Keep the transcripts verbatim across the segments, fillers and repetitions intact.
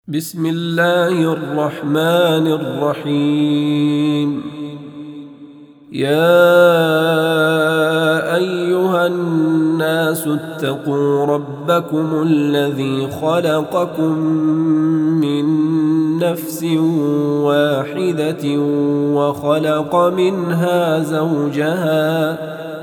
بسم الله الرحمن الرحيم. يا أيها الناس اتقوا ربكم الذي خلقكم من نفس واحدة وخلق منها زوجها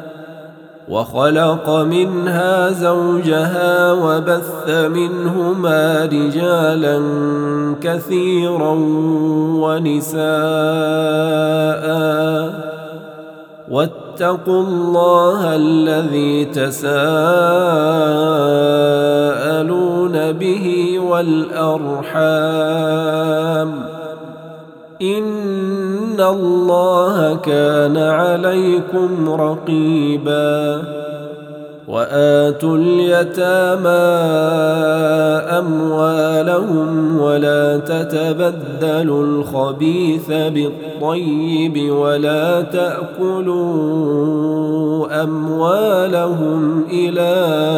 وخلق منها زوجها وبث منهما رجالا كثيرا ونساء واتقوا الله الذي تساءلون به والأرحام إن الله كان عليكم رقيبا. وآتوا اليتامى أموالهم ولا تتبدلوا الخبيث بالطيب ولا تأكلوا أموالهم إلى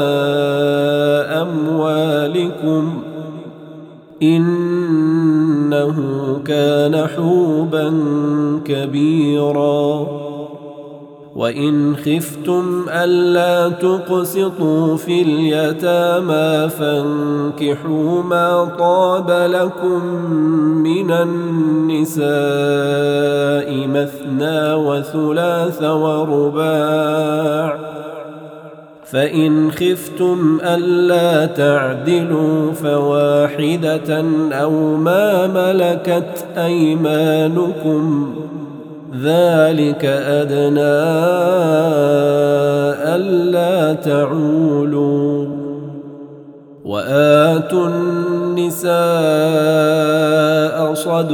أموالكم إنه كان حوبا كبيرا. وإن خفتم ألا تقسطوا في اليتامى فانكحوا ما طاب لكم من النساء مثنى وثلاث ورباع، فإن خفتم ألا تعدلوا فواحدة أو ما ملكت أيمانكم ذلك أدنى ألا تعولوا. وآتوا النساء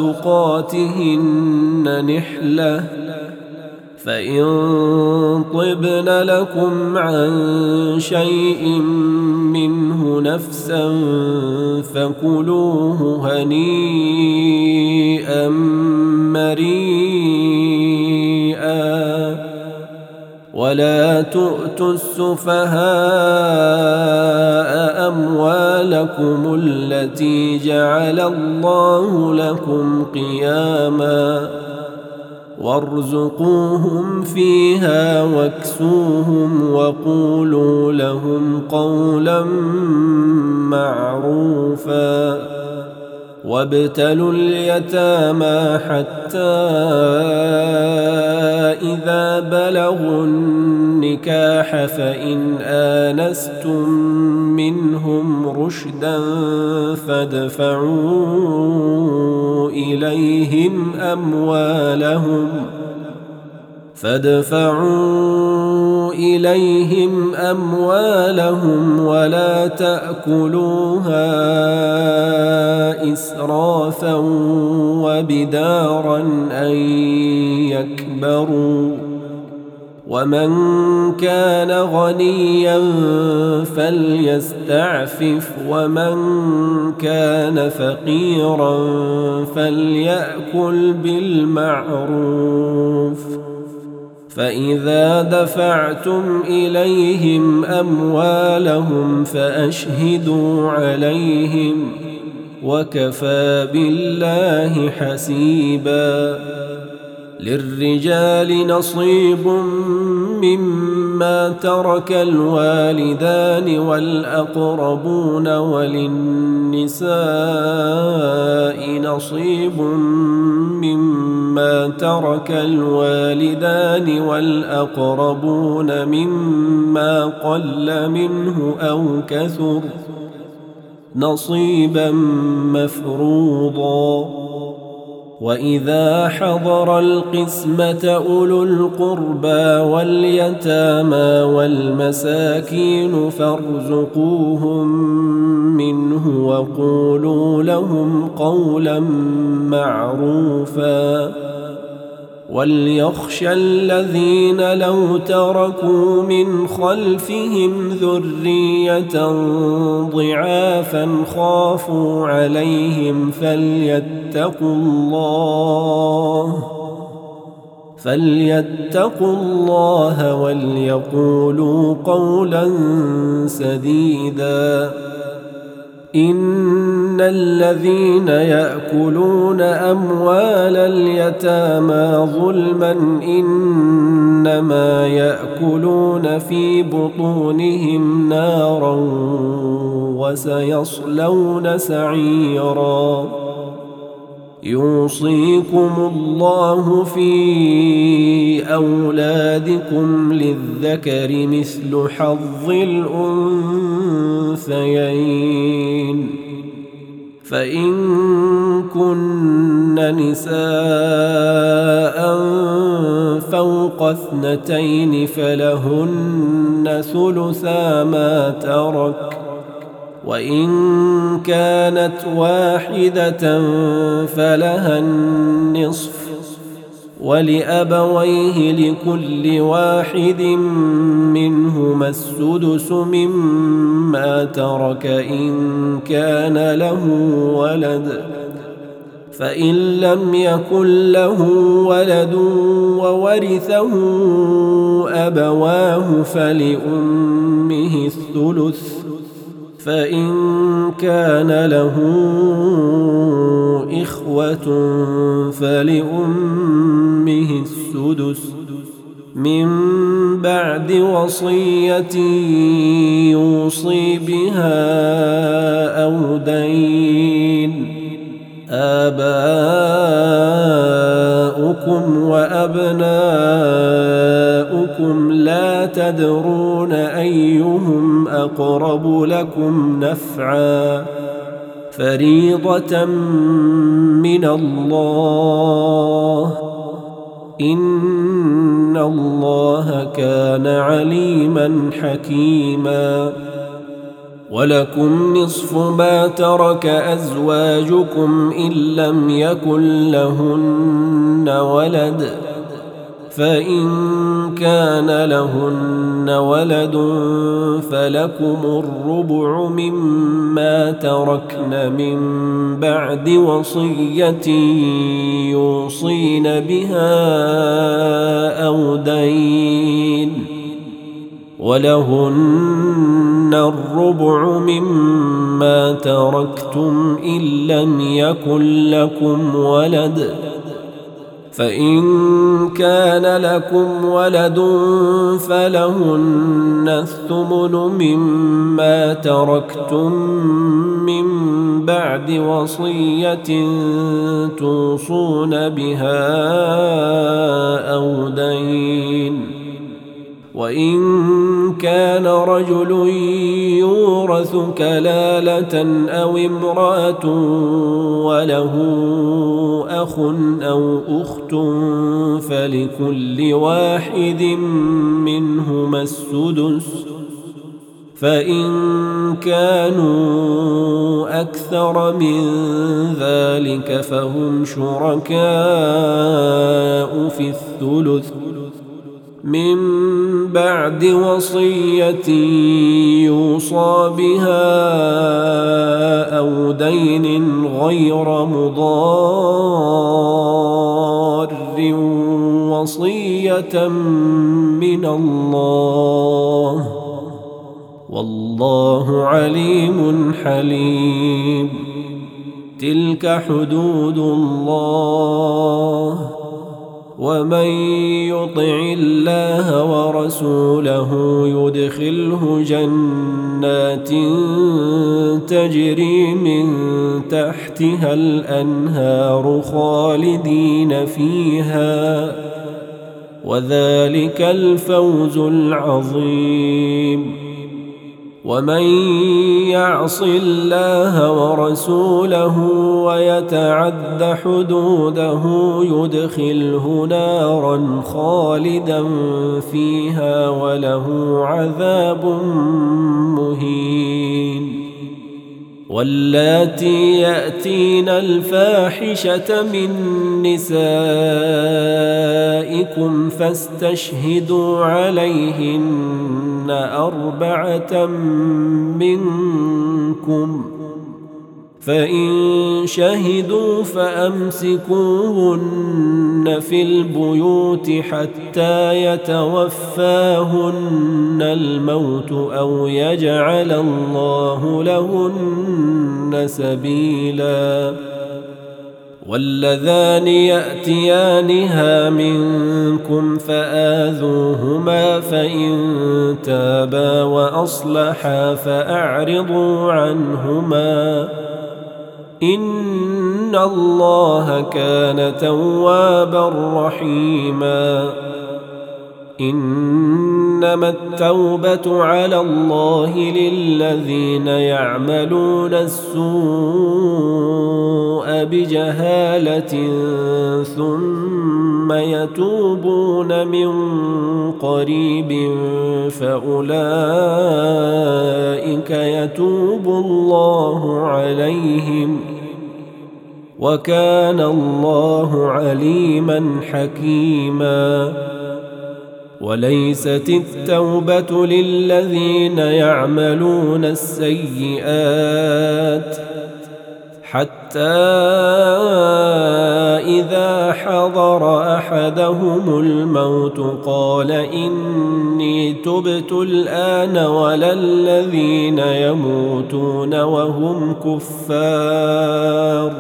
صدقاتهن نحلة، فإن طبن لكم عن شيء منه نفسا فكلوه هنيئا مريئا. ولا تؤتوا السفهاء أموالكم التي جعل الله لكم قياما وارزقوهم فيها واكسوهم وقولوا لهم قولا معروفا. وابتلوا اليتامى حتى إذا بلغوا النكاح فإن آنستم منهم رشدا فادفعوا إليهم أموالهم فادفعوا إليهم أموالهم ولا تأكلوها إسرافا وبدارا أن يكبروا. ومن كان غنيا فليستعفف ومن كان فقيرا فليأكل بالمعروف. فإذا دفعتم إليهم أموالهم فأشهدوا عليهم وكفى بالله حسيبا. للرجال نصيب مما ترك الوالدان والأقربون وللنساء نصيب مما ترك الوالدان والأقربون مما قل منه أو كثر نصيبا مفروضا. وإذا حضر القسمة أولو القربى واليتامى والمساكين فارزقوهم منه وقولوا لهم قولا معروفا. وليخشى الذين لو تركوا من خلفهم ذرية ضعافا خافوا عليهم فليتقوا الله فليتقوا الله وليقولوا قولا سديدا. إن الذين يأكلون أموال اليتامى ظلما إنما يأكلون في بطونهم نارا وسيصلون سعيرا يوصيكم الله في أولادكم للذكر مثل حظ الأنثيين فإن كن نساء فوق اثنتين فلهن ثلثا ما ترك وإن كانت واحدة فلها النصف ولأبويه لكل واحد منهما السدس مما ترك إن كان له ولد فإن لم يكن له ولد وورثه أبواه فلأمه الثلث فإن كان له إخوة فلأمه السدس من بعد وصية يوصي بها أو دين آباؤكم وأبناؤكم لا تدرون أيهم أقرب لكم نفعا فريضة من الله إن الله كان عليما حكيما ولكم نصف ما ترك أزواجكم إن لم يكن لهن ولد فإن كان لهن ولد فلكم الربع مما تركن من بعد وصية يوصين بها أو دين ولهن الربع مما تركتم إن لم يكن لكم ولد فإن كان لكم ولد فلهن الثمن مما تركتم من بعد وصية توصون بها أو دين وإن كان رجل يورث كلالة أو امرأة وله أخ أو أخت فلكل واحد منهما السدس فإن كانوا أكثر من ذلك فهم شركاء في الثلث من بعد وصية يوصى بها أو دين غير مضار وصية من الله والله عليم حليم تلك حدود الله ومن يطع الله ورسوله يدخله جنات تجري من تحتها الأنهار خالدين فيها وذلك الفوز العظيم ومن يعص الله ورسوله ويتعد حدوده يدخله نارا خالدا فيها وله عذاب مهين واللاتي يأتين الفاحشة من نسائكم فاستشهدوا عليهن أربعة منكم فإن شهدوا فأمسكوهن في البيوت حتى يتوفاهن الموت أو يجعل الله لهن سبيلا. واللذان يأتيانها منكم فآذوهما فإن تابا وأصلحا فأعرضوا عنهما إن الله كان توابا رحيما. إنما التوبة على الله للذين يعملون السوء بجهالة ثم يتوبون من قريب فأولئك يتوب الله عليهم وكان الله عليما حكيما. وليست التوبة للذين يعملون السيئات حتى إذا حضر أحدهم الموت قال إني تبت الآن ولا الذين يموتون وهم كفار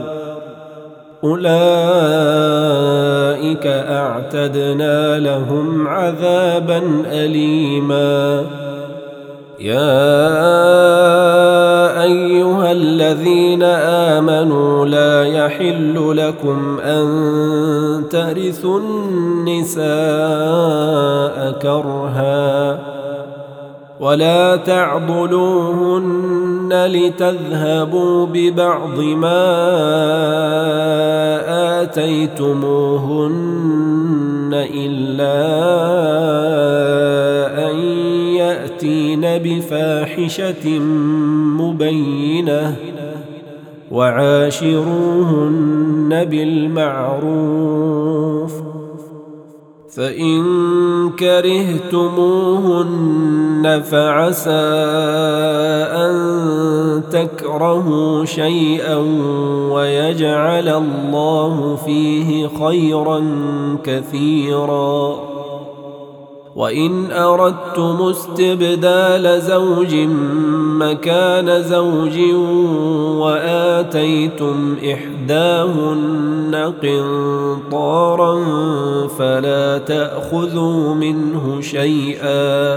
أولئك أعتدنا لهم عذابا أليما. يا أيها الذين آمنوا لا يحل لكم أن ترثوا النساء كرها ولا تعضلوهن لتذهبوا ببعض ما آتيتموهن إلا أن يأتين بفاحشة مبينة وعاشروهن بالمعروف فإن كرهتموهن فعسى أن تكرهوا شيئا ويجعل الله فيه خيرا كثيرا. وإن أردتم استبدال زوج مكان زوج وآتيتم إحداهن قنطارا فلا تأخذوا منه شيئا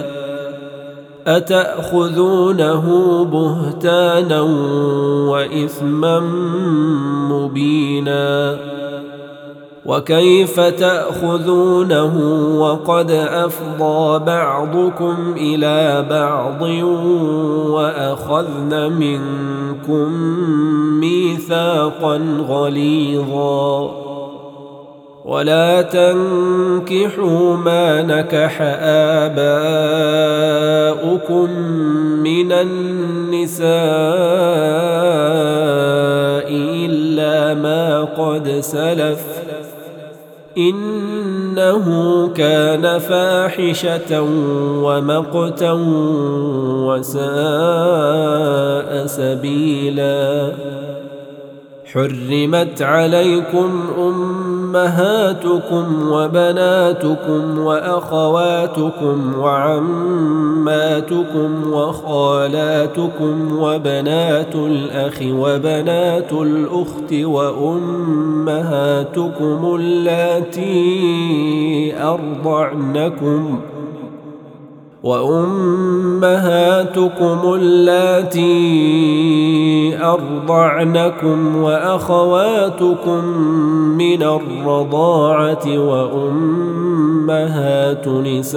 أتأخذونه بهتانا وإثما مبينا. وكيف تأخذونه وقد أفضى بعضكم إلى بعض وأخذن منكم ميثاقا غليظا. ولا تنكحوا ما نكح آباؤكم من النساء إلا ما قد سلف إنه كان فاحشة ومقتا وساء سبيلا. حرمت عليكم أمهاتكم وبناتكم وأخواتكم وعماتكم وخالاتكم وبنات الأخ وبنات الأخت وأمهاتكم اللاتي أرضعنكم وأمهاتكم اللاتي أرضعنكم وأخواتكم من الرضاعة وأمهات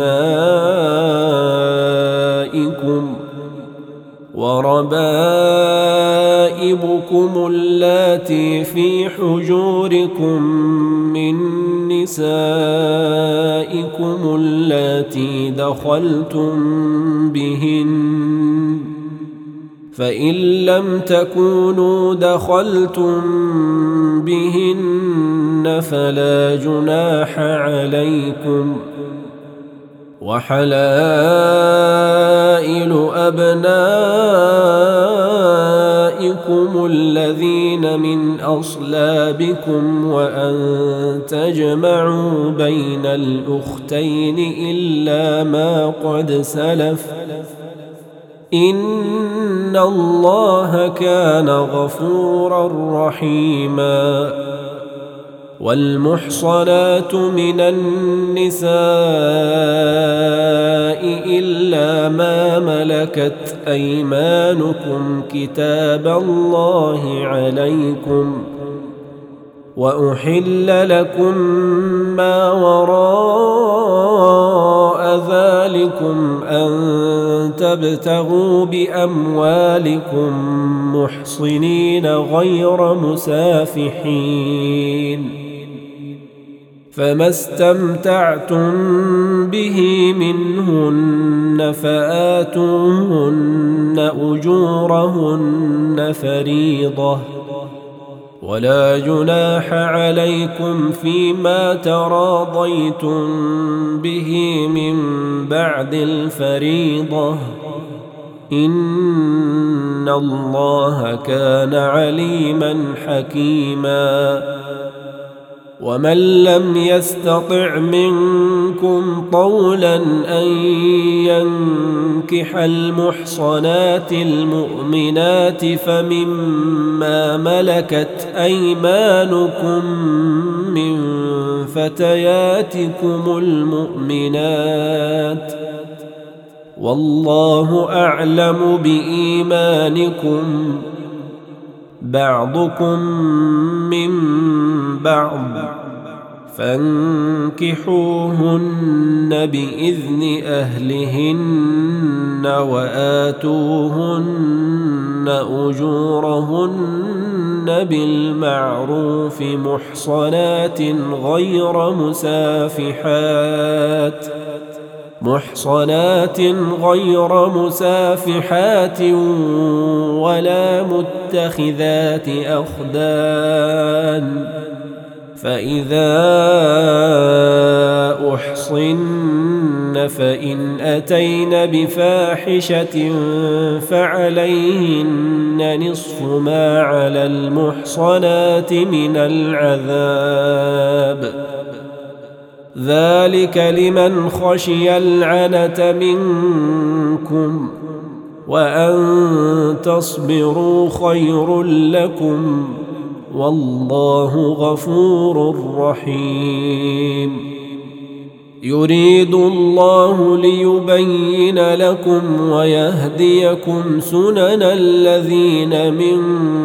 نسائكم وربائبكم اللاتي في حجوركم من نسائكم اللاتي دخلتم بهن فإن لم تكونوا دخلتم بهن فلا جناح عليكم وحلائل أبنائكم الذين من أصلابكم وأن تجمعوا بين الأختين إلا ما قد سلف إن الله كان غفورا رحيما. والمحصنات من النساء إلا ما ملكت أيمانكم كتاب الله عليكم وأحل لكم ما وراء ذلكم أن تبتغوا بأموالكم محصنين غير مسافحين، فما استمتعتم به منهن فآتوهن أجورهن فريضة، ولا جناح عليكم فيما تراضيتم به من بعد الفريضة، إن الله كان عليما حكيما. ومن لم يستطع منكم طولا أن ينكح المحصنات المؤمنات فمما ملكت أيمانكم من فتياتكم المؤمنات، والله أعلم بإيمانكم، بعضكم من بعض، فانكحوهن بإذن أهلهن وآتوهن أجورهن بالمعروف محصنات غير مسافحات محصنات غير مسافحات ولا متخذات أخدان، فإذا أحصن فإن أتين بفاحشة فعليهن نصف ما على المحصنات من العذاب، ذلك لمن خشي العنة منكم، وأن تصبروا خير لكم، والله غفور رحيم. يريد الله ليبين لكم ويهديكم سنن الذين من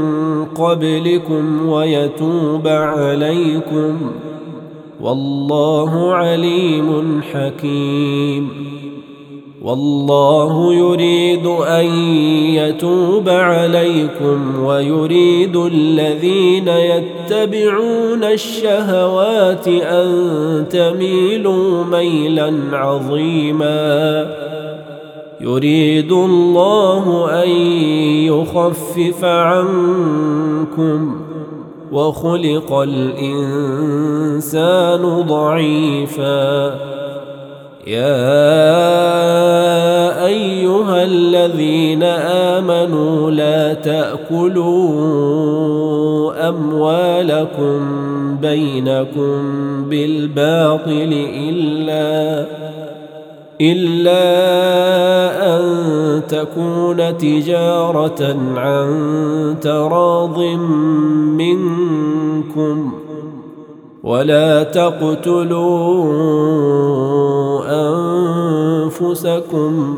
قبلكم ويتوب عليكم، والله عليم حكيم. والله يريد أن يتوب عليكم ويريد الذين يتبعون الشهوات أن تميلوا ميلا عظيما. يريد الله أن يخفف عنكم، وخلق الإنسان ضعيفا. يا أيها الذين آمنوا لا تأكلوا أموالكم بينكم بالباطل إلا إلا أن تكون تجارة عن تراض منكم، ولا تقتلوا أنفسكم،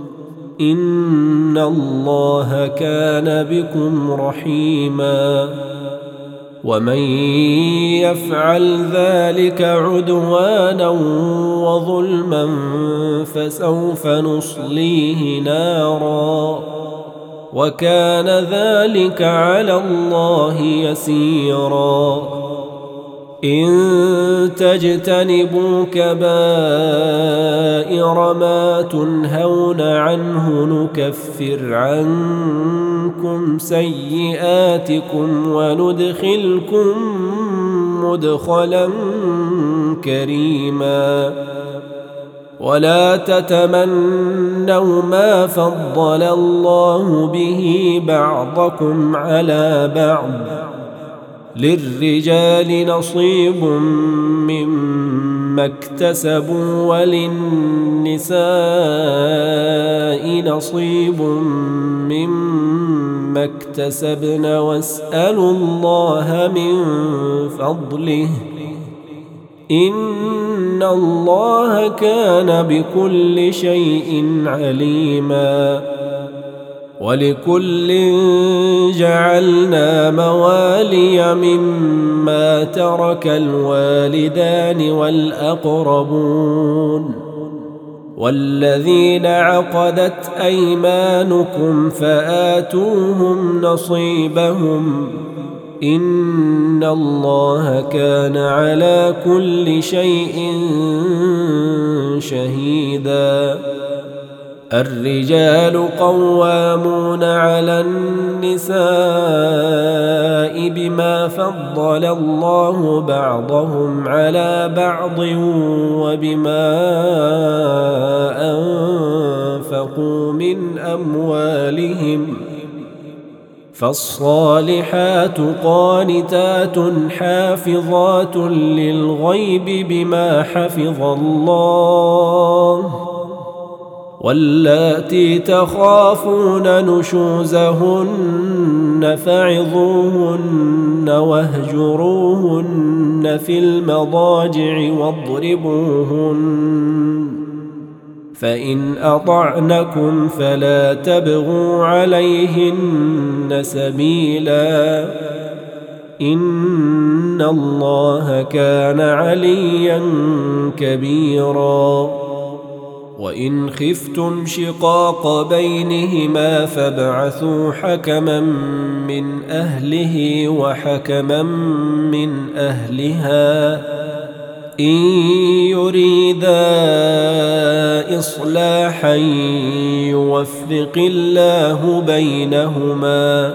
إن الله كان بكم رحيما. ومن يفعل ذلك عدوانا وظلما فسوف نصليه نارا، وكان ذلك على الله يسيرا. إن تجتنبوا كبائر ما تنهون عنه نكفر عنكم سيئاتكم وندخلكم مدخلا كريما. ولا تتمنوا ما فضل الله به بعضكم على بعض للرجال نصيب مما اكتسبوا وللنساء نصيب مما اكتسبن واسألوا الله من فضله إن الله كان بكل شيء عليما ولكل جعلنا موالي مما ترك الوالدان والأقربون والذين عقدت أيمانكم فآتوهم نصيبهم إن الله كان على كل شيء شهيدا الرجال قوامون على النساء بما فضل الله بعضهم على بعض وبما أنفقوا من أموالهم فالصالحات قانتات حافظات للغيب بما حفظ الله واللاتي تخافون نشوزهن فعظوهن واهجروهن في المضاجع واضربوهن فإن أطعنكم فلا تبغوا عليهن سبيلا إن الله كان عليا كبيرا وإن خفتم شقاق بينهما فابعثوا حكما من أهله وحكما من أهلها إن يريدا إصلاحا يوفق الله بينهما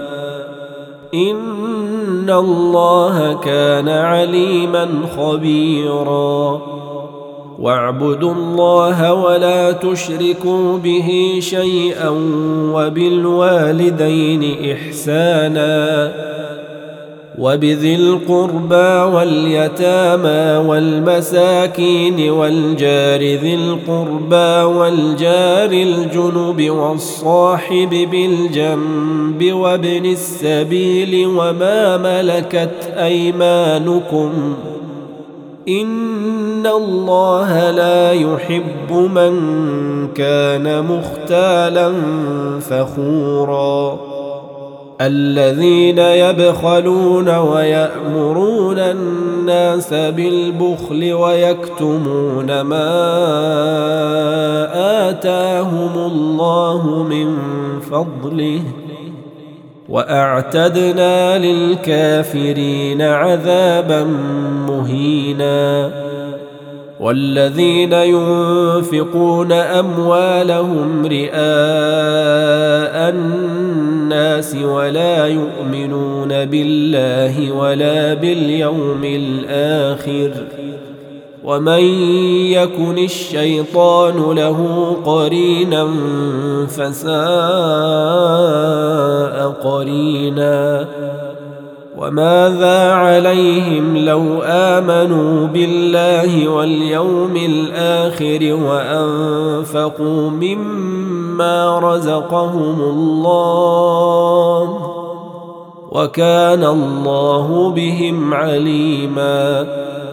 إن الله كان عليما خبيرا واعبدوا الله ولا تشركوا به شيئا وبالوالدين إحسانا وبذي القربى واليتامى والمساكين والجار ذي القربى والجار الجنب والصاحب بالجنب وابن السبيل وما ملكت أيمانكم إن الله لا يحب من كان مختالا فخورا الذين يبخلون ويأمرون الناس بالبخل ويكتمون ما آتاهم الله من فضله وأعتدنا للكافرين عذابا مهينا والذين ينفقون أموالهم رئاء الناس ولا يؤمنون بالله ولا باليوم الآخر ومن يكن الشيطان له قرينا فساء قرينا وماذا عليهم لو آمنوا بالله واليوم الآخر وأنفقوا مما رزقهم الله وكان الله بهم عليما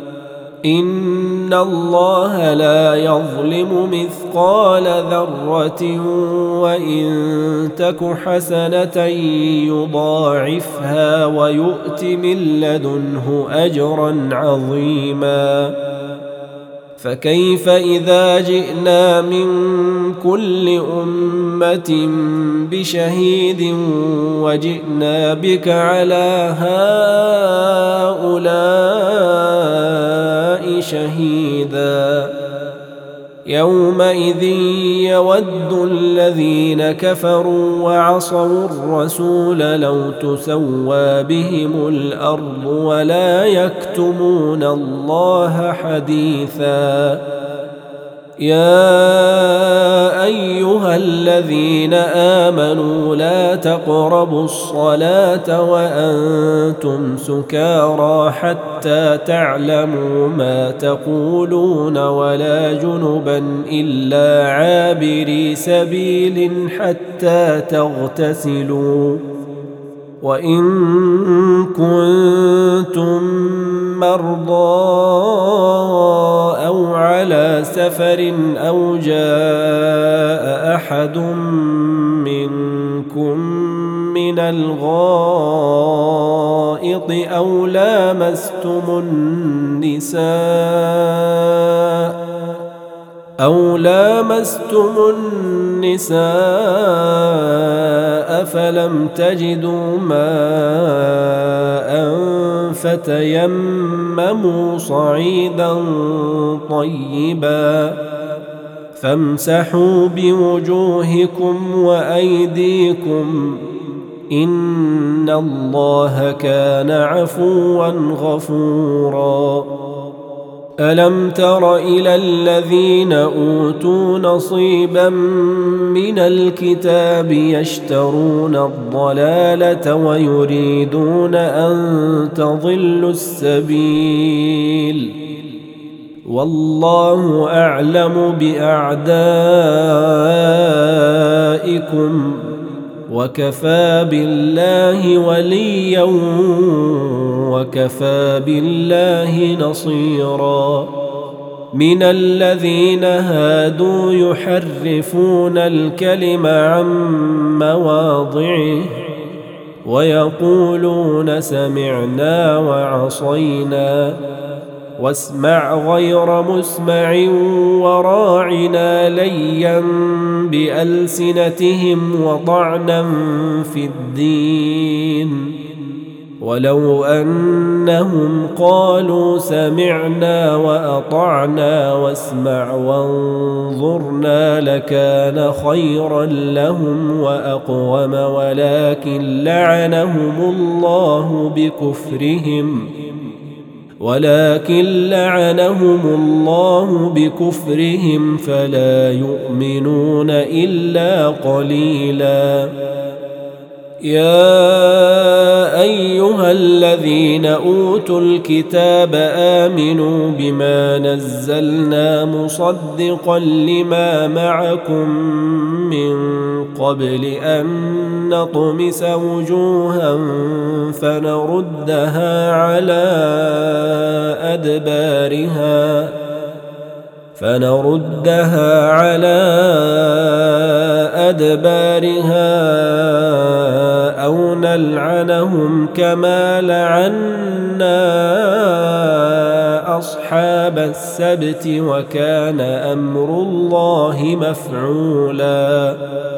إن الله لا يظلم مثقال ذرة وإن تك حسنة يضاعفها ويؤت من لدنه أجرا عظيما فكيف إذا جئنا من كل أمة بشهيد وجئنا بك على هؤلاء شهيدا يومئذ يود الذين كفروا وعصوا الرسول لو تسوى بهم الأرض ولا يكتمون الله حديثا يا أيها الذين آمنوا لا تقربوا الصلاة وأنتم سكارى حتى تعلموا ما تقولون ولا جنبا إلا عابري سبيل حتى تغتسلوا وإن كنتم مرضى أو على سفر أو جاء أحد منكم من الغائط أو لامستم النساء أو لامستم النساء فلم تجدوا ماء فتيمموا صعيدا طيبا فامسحوا بوجوهكم وأيديكم إن الله كان عفوا غفورا. ألم تر إلى الذين أوتوا نصيبا من الكتاب يشترون الضلالة ويريدون أن تضلوا السبيل والله أعلم بأعدائكم وكفى بالله وليا وكفى بالله نصيرا. من الذين هادوا يحرفون الكلم عن مواضعه ويقولون سمعنا وعصينا واسمع غير مسمع وراعنا ليا بألسنتهم وطعنا في الدين ولو أنهم قالوا سمعنا وأطعنا واسمع وانظرنا لكان خيرا لهم وأقوم ولكن لعنهم الله بكفرهم ولكن لعنهم الله بكفرهم فلا يؤمنون إلا قليلا. يا أيها الذين أوتوا الكتاب آمنوا بما نزلنا مصدقا لما معكم من قبل أن نطمس وجوها فنردها على أدبارها فنردها على أدبارها أو نلعنهم كما لعنا أصحاب السبت وكان أمر الله مفعولا.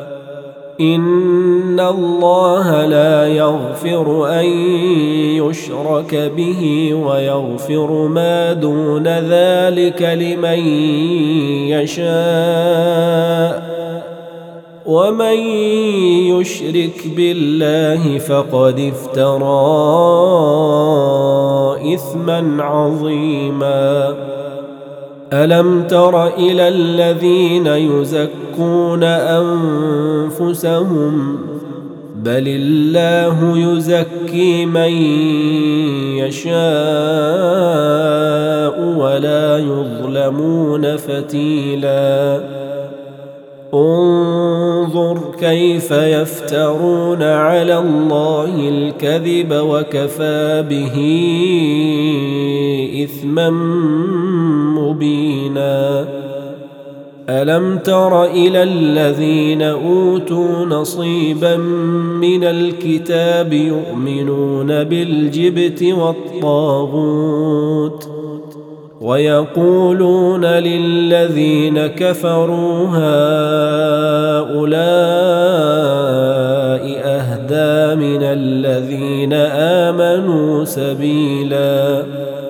إن الله لا يغفر أن يشرك به ويغفر ما دون ذلك لمن يشاء ومن يشرك بالله فقد افترى إثما عظيما. ألم تر إلى الذين يزكون أنفسهم بل الله يزكي من يشاء ولا يظلمون فتيلا. انظر كيف يفترون على الله الكذب وكفى به إثما مبينا. ألم تر إلى الذين أوتوا نصيبا من الكتاب يؤمنون بالجبت والطاغوت ويقولون للذين كفروا هؤلاء أهدى من الذين آمنوا سبيلا.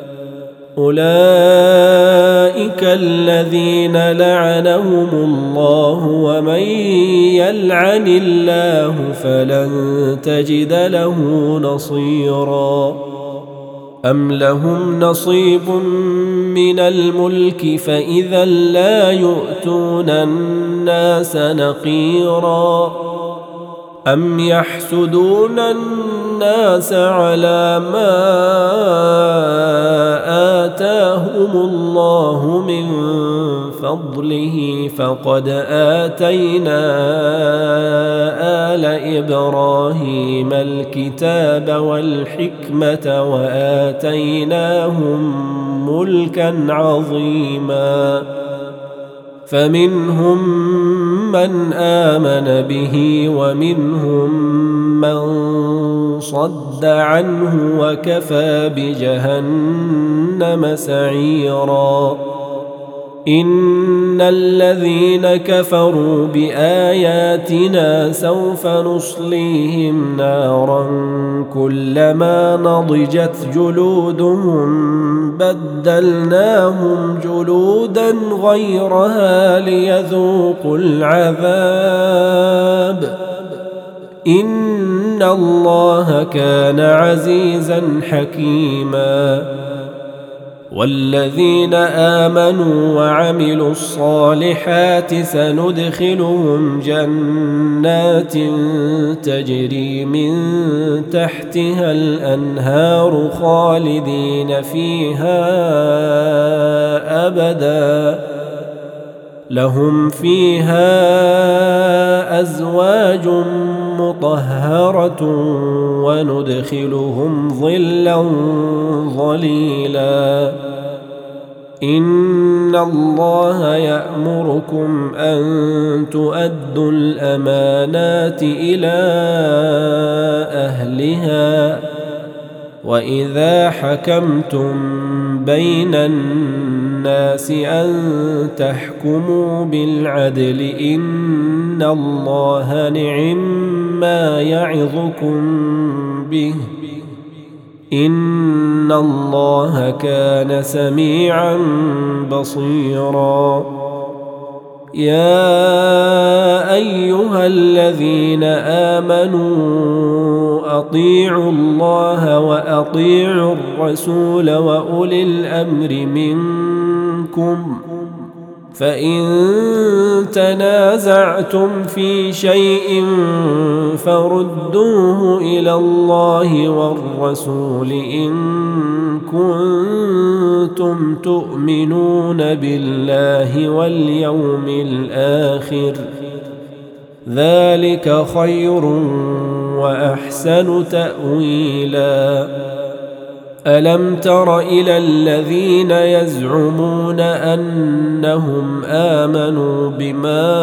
أولئك الذين لعنهم الله ومن يلعن الله فلن تجد له نصيرا. أم لهم نصيب من الملك فإذا لا يؤتون الناس نقيرا أم يحسدون الناس على ما آتاهم الله من فضله فقد آتينا آل إبراهيم الكتاب والحكمة وآتيناهم ملكا عظيما فمنهم من آمن به ومنهم من صد عنه وكفى بجهنم سعيرا إن الذين كفروا بآياتنا سوف نصليهم نارا كلما نضجت جلودهم بدلناهم جلودا غيرها ليذوقوا العذاب إن الله كان عزيزا حكيما والذين آمنوا وعملوا الصالحات سندخلهم جنات تجري من تحتها الأنهار خالدين فيها أبدا لهم فيها أزواج مطهرة وندخلهم ظلا ظليلا إن الله يأمركم أن تؤدوا الأمانات إلى أهلها وإذا حكمتم بين الناس أن تحكموا بالعدل إن الله نعم ما يعظكم به إن الله كان سميعا بصيرا يا أيها الذين آمنوا أطيعوا الله وأطيعوا الرسول وأولي الأمر منكم فإن تنازعتم في شيء فردوه إلى الله والرسول إن كنتم تؤمنون بالله واليوم الآخر ذلك خير وأحسن تأويلا ألم تر إلى الذين يزعمون أنهم آمنوا بما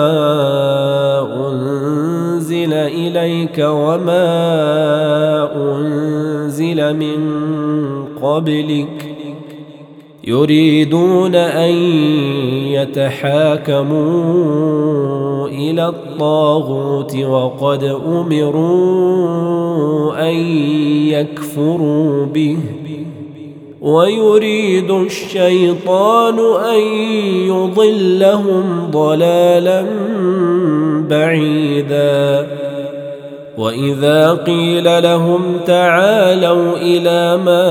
أنزل إليك وما أنزل من قبلك يريدون أن يتحاكموا إلى الطاغوت وقد أمروا أن يكفروا به ويريد الشيطان أن يضلهم ضلالا بعيدا وإذا قيل لهم تعالوا إلى ما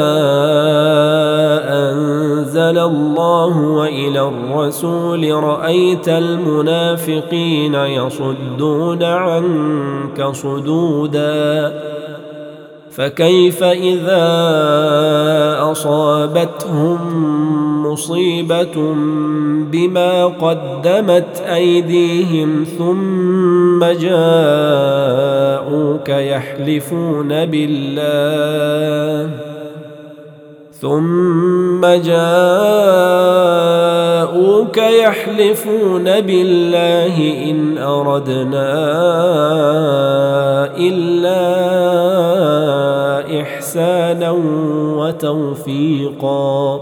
أنزل الله وإلى الرسول رأيت المنافقين يصدون عنك صدودا فكيف إذا أصابتهم مصيبة بما قدمت أيديهم ثم جاءوك يحلفون بالله ثم جاءوك يحلفون بالله إن أردنا إلا إحسانا وتوفيقا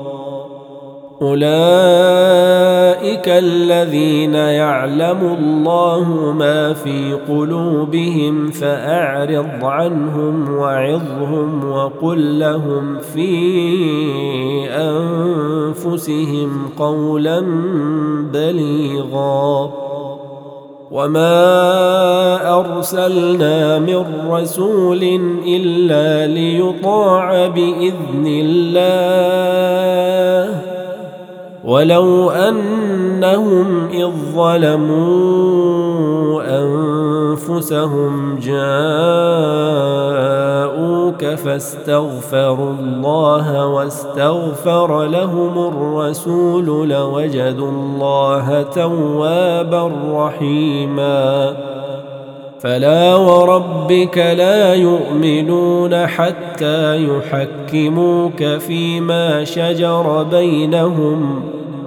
أولئك الذين يعلم الله ما في قلوبهم فأعرض عنهم وعظهم وقل لهم في أنفسهم قولا بليغا وما أرسلنا من رسول إلا ليطاع بإذن الله ولو أنهم إذ ظلموا أنفسهم جاءوك فاستغفروا الله واستغفر لهم الرسول لوجدوا الله توابا رحيما فلا وربك لا يؤمنون حتى يحكموك فيما شجر بينهم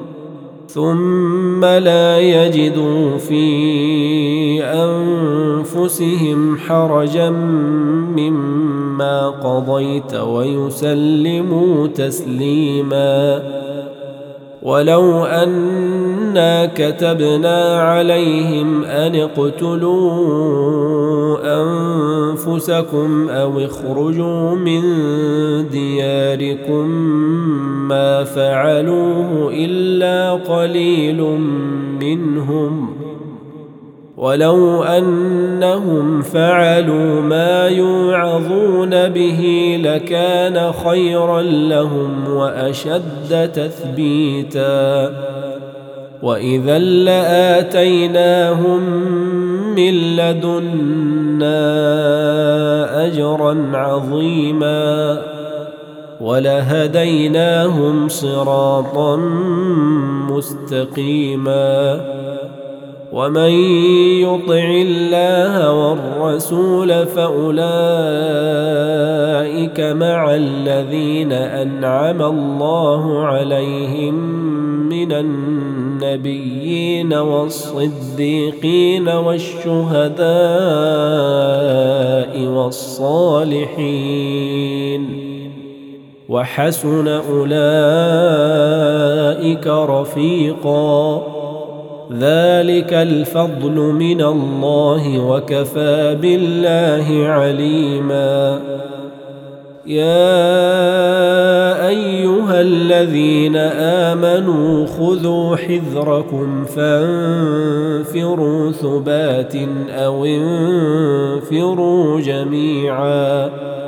ثم لا يجدوا في أنفسهم حرجا مما قضيت ويسلموا تسليما ولو أنا كتبنا عليهم أن اقتلوا أنفسكم أو اخرجوا من دياركم ما فعلوه إلا قليل منهم ولو أنهم فعلوا ما يوعظون به لكان خيرا لهم وأشد تثبيتا وإذا لآتيناهم من لدنا أجرا عظيما ولهديناهم صراطا مستقيما ومن يطع الله والرسول فأولئك مع الذين أنعم الله عليهم من النبيين والصديقين والشهداء والصالحين وحسن أولئك رفيقا ذلك الفضل من الله وكفى بالله عليما يا أيها الذين آمنوا خذوا حذركم فانفروا ثبات أو انفروا جميعا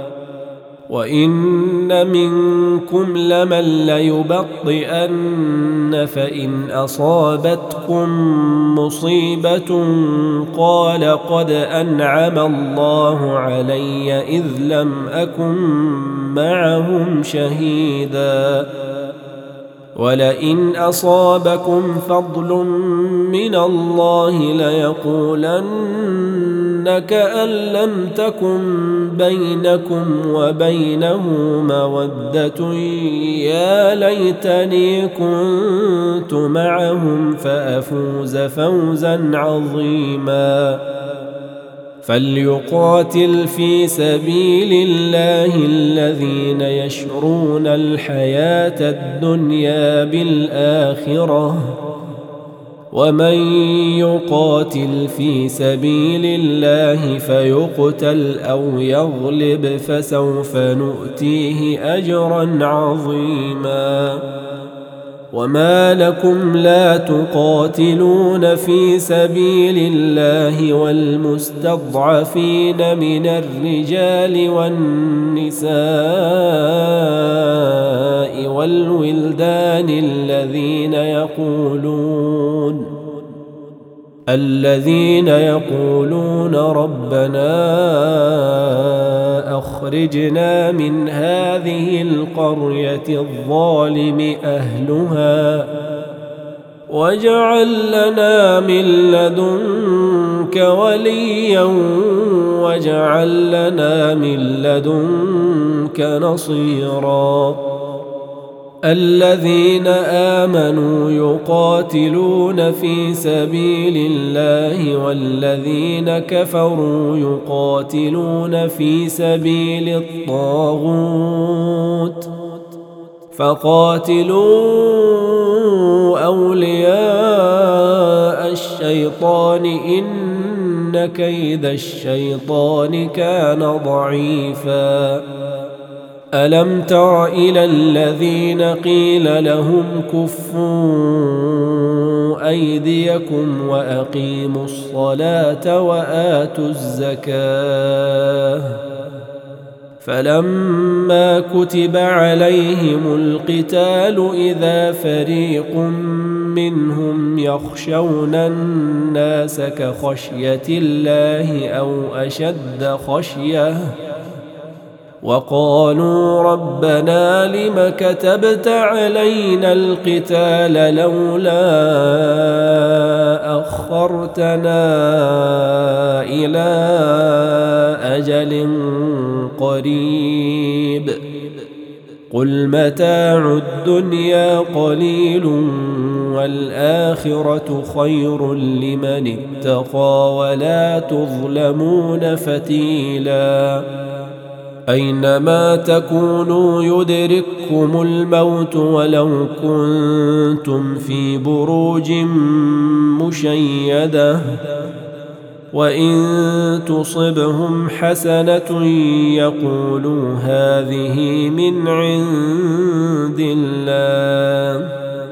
وإن منكم لمن ليبطئن فإن أصابتكم مصيبة قال قد أنعم الله علي إذ لم أكن معهم شهيدا ولئن أصابكم فضل من الله ليقولن كأن لم تكن بينكم وبينه مودة يا ليتني كنت معهم فأفوز فوزا عظيما فليقاتل في سبيل الله الذين يشرون الحياة الدنيا بالآخرة ومن يقاتل في سبيل الله فيقتل أو يغلب فسوف نؤتيه أجرا عظيما وما لكم لا تقاتلون في سبيل الله والمستضعفين من الرجال والنساء والولدان الذين يقولون الذين يقولون ربنا أخرجنا من هذه القرية الظالم أهلها واجعل لنا من لدنك وليا واجعل لنا من لدنك نصيرا الذين آمنوا يقاتلون في سبيل الله والذين كفروا يقاتلون في سبيل الطاغوت فقاتلوا أولياء الشيطان إن كيد الشيطان كان ضعيفا ألم تر إلى الذين قيل لهم كفوا أيديكم وأقيموا الصلاة وآتوا الزكاة. فلما كتب عليهم القتال إذا فريق منهم يخشون الناس كخشية الله أو أشد خشية وقالوا ربنا لم كتبت علينا القتال لولا أخرتنا إلى أجل قريب قل متاع الدنيا قليل والآخرة خير لمن اتقى ولا تظلمون فتيلا. أينما تكونوا يدرككم الموت ولو كنتم في بروج مشيدة وإن تصبهم حسنة يقولوا هذه من عند الله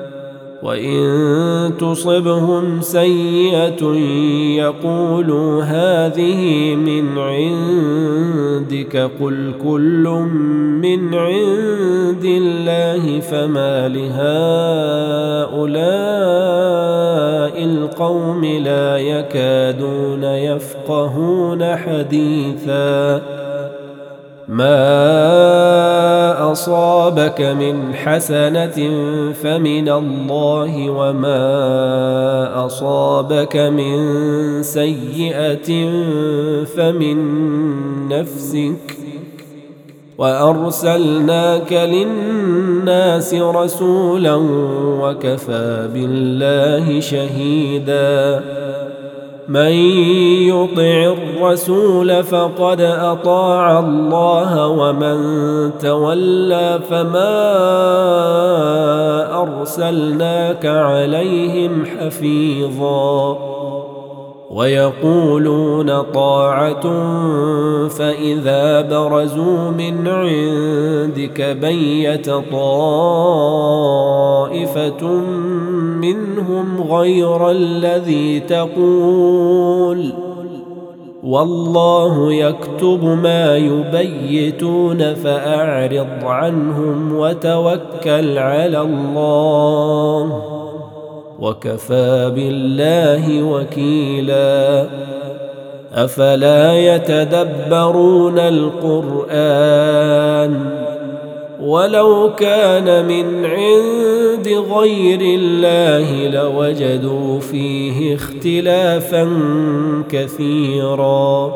وإن تصبهم سيئة يقولوا هذه من عندك قل كل من عند الله فما لهؤلاء القوم لا يكادون يفقهون حديثا. ما أصابك من حسنة فمن الله وما أصابك من سيئة فمن نفسك وأرسلناك للناس رسولا وكفى بالله شهيدا. من يطع الرسول فقد أطاع الله ومن تولى فما أرسلناك عليهم حفيظا. ويقولون طاعة فإذا برزوا من عندك بيت طائفة منهم غير الذي تقول والله يكتب ما يبيتون فأعرض عنهم وتوكل على الله وكفى بالله وكيلا. أفلا يتدبرون القرآن ولو كان من عند غير الله لوجدوا فيه اختلافا كثيرا.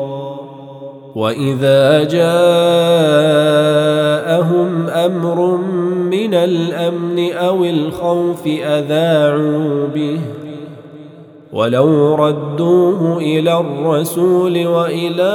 وإذا جاءهم أمر من الأمن أو الخوف أذاعوا به ولو ردوه إلى الرسول وإلى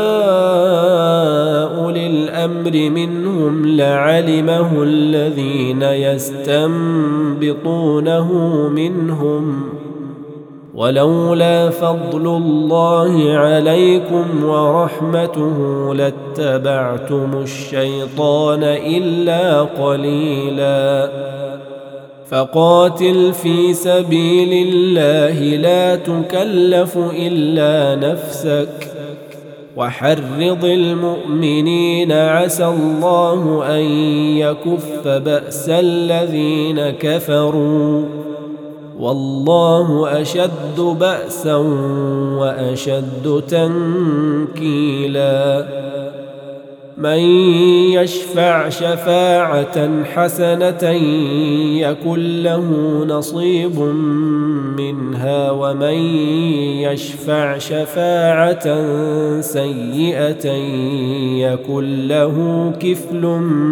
أولي الأمر منهم لعلمه الذين يستنبطونه منهم ولولا فضل الله عليكم ورحمته لاتبعتم الشيطان إلا قليلا. فقاتل في سبيل الله لا تكلف إلا نفسك وحرض المؤمنين عسى الله أن يكف بأس الذين كفروا والله أشد بأسا وأشد تنكيلا. من يشفع شفاعة حسنة يكن له نصيب منها ومن يشفع شفاعة سيئة يكن له كفل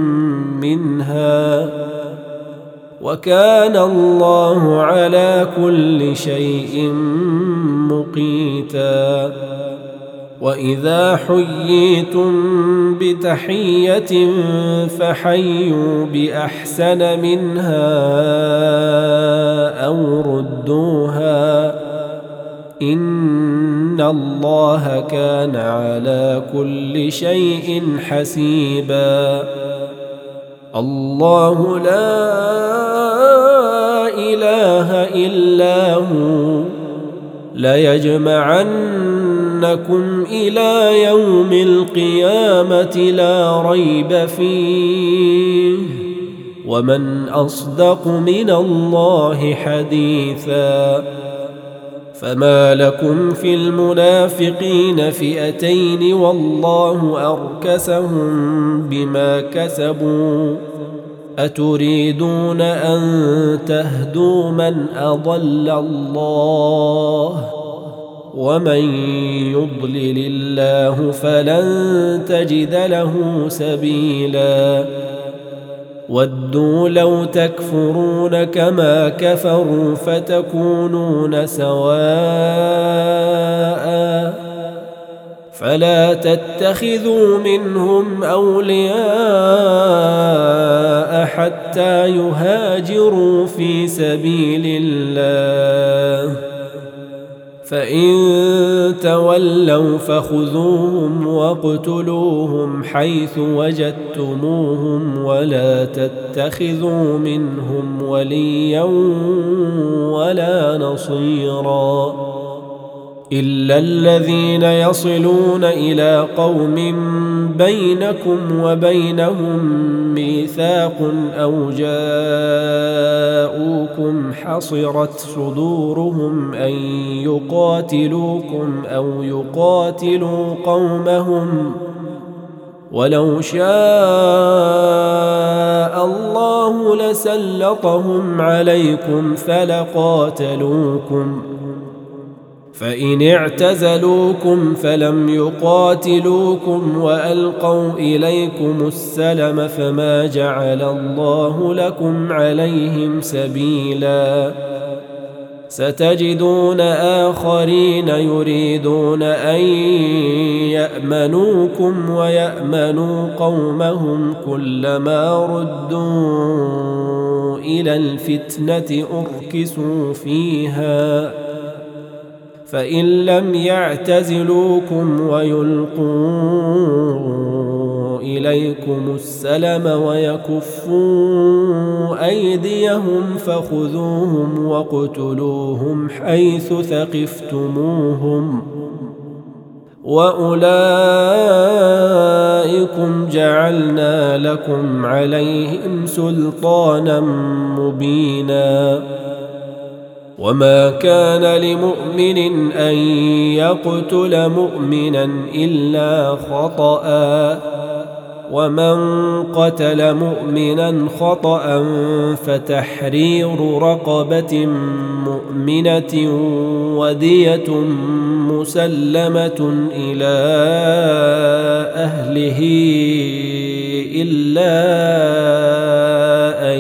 منها وكان الله على كل شيء مقيتا. وإذا حييتم بتحية فحيوا بأحسن منها أو ردوها إن الله كان على كل شيء حسيبا. الله لا إله إلا هو ليجمعنكم إلى يوم القيامة لا ريب فيه ومن أصدق من الله حديثا. فما لكم في المنافقين فئتين والله أركسهم بما كسبوا أتريدون أن تهدوا من أضل الله ومن يضلل الله فلن تجد له سبيلا. ودوا لو تكفرون كما كفروا فتكونون سواء فلا تتخذوا منهم أولياء حتى يهاجروا في سبيل الله فإن تولوا فخذوهم واقتلوهم حيث وجدتموهم ولا تتخذوا منهم وليا ولا نصيرا إلا الذين يصلون إلى قوم بينكم وبينهم ميثاق أو جاءوكم حصرت صدورهم أن يقاتلوكم أو يقاتلوا قومهم ولو شاء الله لسلطهم عليكم فلقاتلوكم فإن اعتزلوكم فلم يقاتلوكم وألقوا إليكم السلم فما جعل الله لكم عليهم سبيلا. ستجدون آخرين يريدون أن يأمنوكم ويأمنوا قومهم كلما ردوا إلى الفتنة أركسوا فيها فإن لم يعتزلوكم ويلقوا إليكم السلم ويكفوا أيديهم فخذوهم واقتلوهم حيث ثقفتموهم وأولئكم جعلنا لكم عليهم سلطانا مبينا. وما كان لمؤمن أن يقتل مؤمنا إلا خطأ ومن قتل مؤمنا خطأ فتحرير رقبة مؤمنة ودية مسلمة إلى أهله إلا أن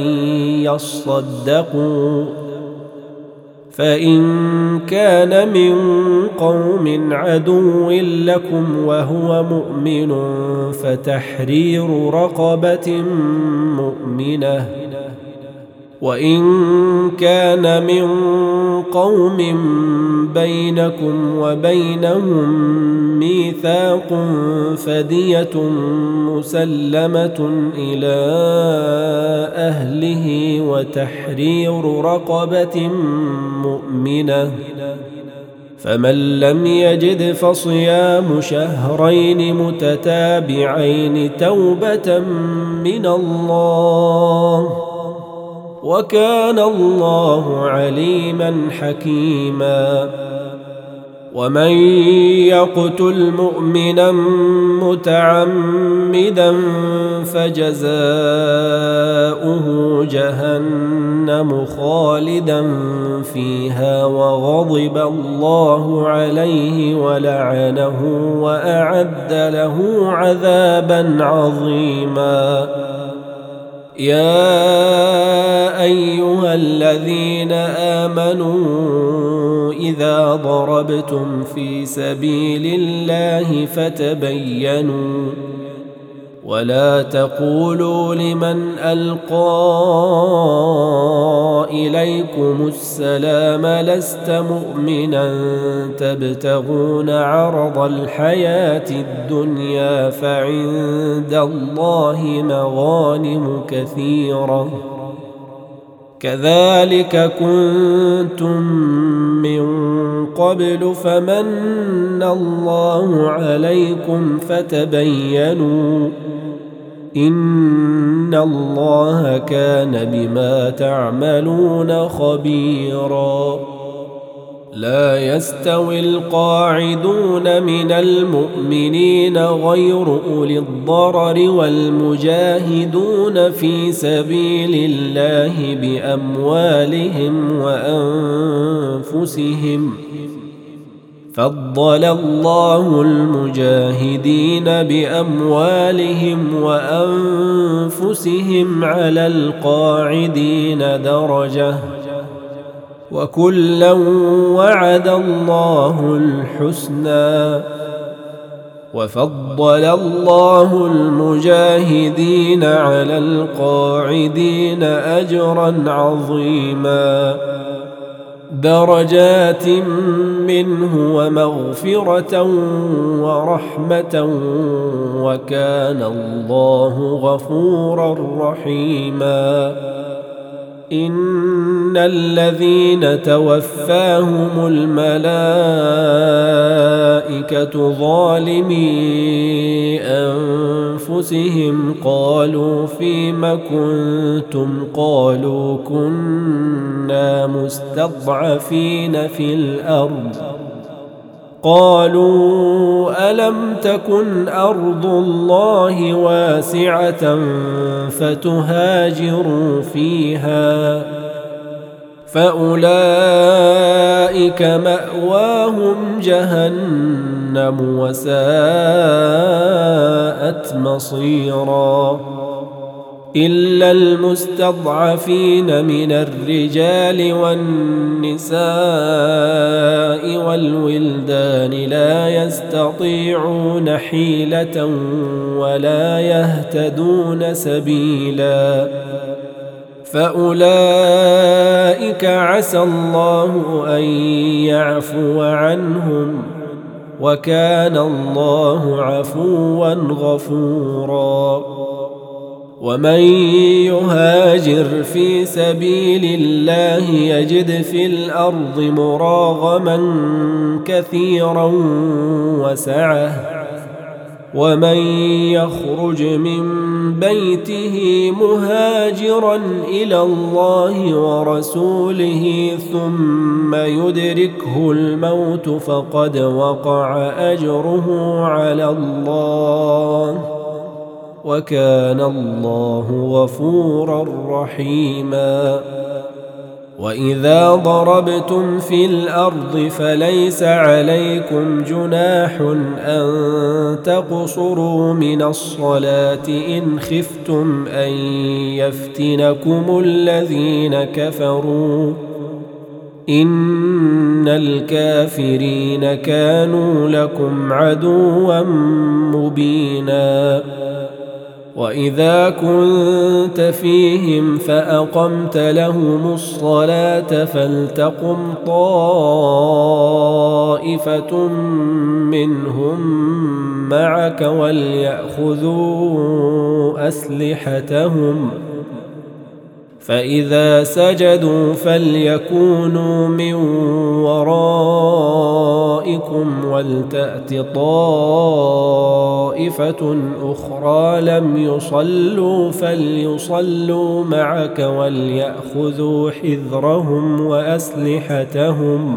يصدقوا فإن كان من قوم عدو لكم وهو مؤمن فتحرير رقبة مؤمنة وإن كان من قوم بينكم وبينهم ميثاق فدية مسلمة إلى أهله وتحرير رقبة مؤمنة فمن لم يجد فصيام شهرين متتابعين توبة من الله وكان الله عليما حكيما. ومن يقتل مؤمنا متعمدا فجزاؤه جهنم خالدا فيها وغضب الله عليه ولعنه وأعد له عذابا عظيما. يا أيها الذين آمنوا إذا ضربتم في سبيل الله فتبينوا ولا تقولوا لمن ألقى إليكم السلام لست مؤمنا تبتغون عرض الحياة الدنيا فعند الله مغانم كثيرة كذلك كنتم من قبل فمن الله عليكم فتبينوا إن الله كان بما تعملون خبيرا. لا يستوي القاعدون من المؤمنين غير أولي الضرر والمجاهدون في سبيل الله بأموالهم وأنفسهم فضل الله المجاهدين بأموالهم وأنفسهم على القاعدين درجة وكلا وعد الله الحسنى وفضل الله المجاهدين على القاعدين أجرا عظيما درجات منه ومغفرة ورحمة وكان الله غفورا رحيما. إن الذين توفاهم الملائكة ظالمي أنفسهم قالوا فيم كنتم قالوا كنا مستضعفين في الأرض قالوا ألم تكن أرض الله واسعة فتهاجروا فيها فأولئك مأواهم جهنم وساءت مصيرا إلا المستضعفين من الرجال والنساء والولدان لا يستطيعون حيلة ولا يهتدون سبيلا فأولئك عسى الله أن يعفو عنهم وكان الله عفوا غفورا. ومن يهاجر في سبيل الله يجد في الأرض مراغما كثيرا وسعة ومن يخرج من بيته مهاجرا إلى الله ورسوله ثم يدركه الموت فقد وقع أجره على الله وكان الله غفورا رحيما. وإذا ضربتم في الأرض فليس عليكم جناح أن تقصروا من الصلاة إن خفتم أن يفتنكم الذين كفروا إن الكافرين كانوا لكم عدوا مبينا. وإذا كنت فيهم فأقمت لهم الصلاة فلتقم طائفة منهم معك وليأخذوا أسلحتهم فإذا سجدوا فليكونوا من ورائكم ولتأت طائفة أخرى لم يصلوا فليصلوا معك وليأخذوا حذرهم وأسلحتهم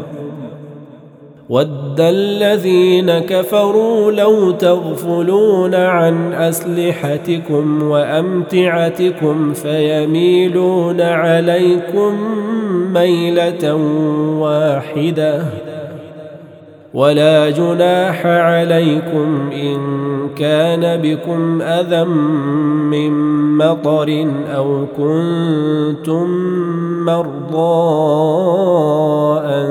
ود الذين كفروا لو تغفلون عن أسلحتكم وأمتعتكم فيميلون عليكم ميلة واحدة ولا جناح عليكم إن كان بكم أذى من مطر أو كنتم مرضى أن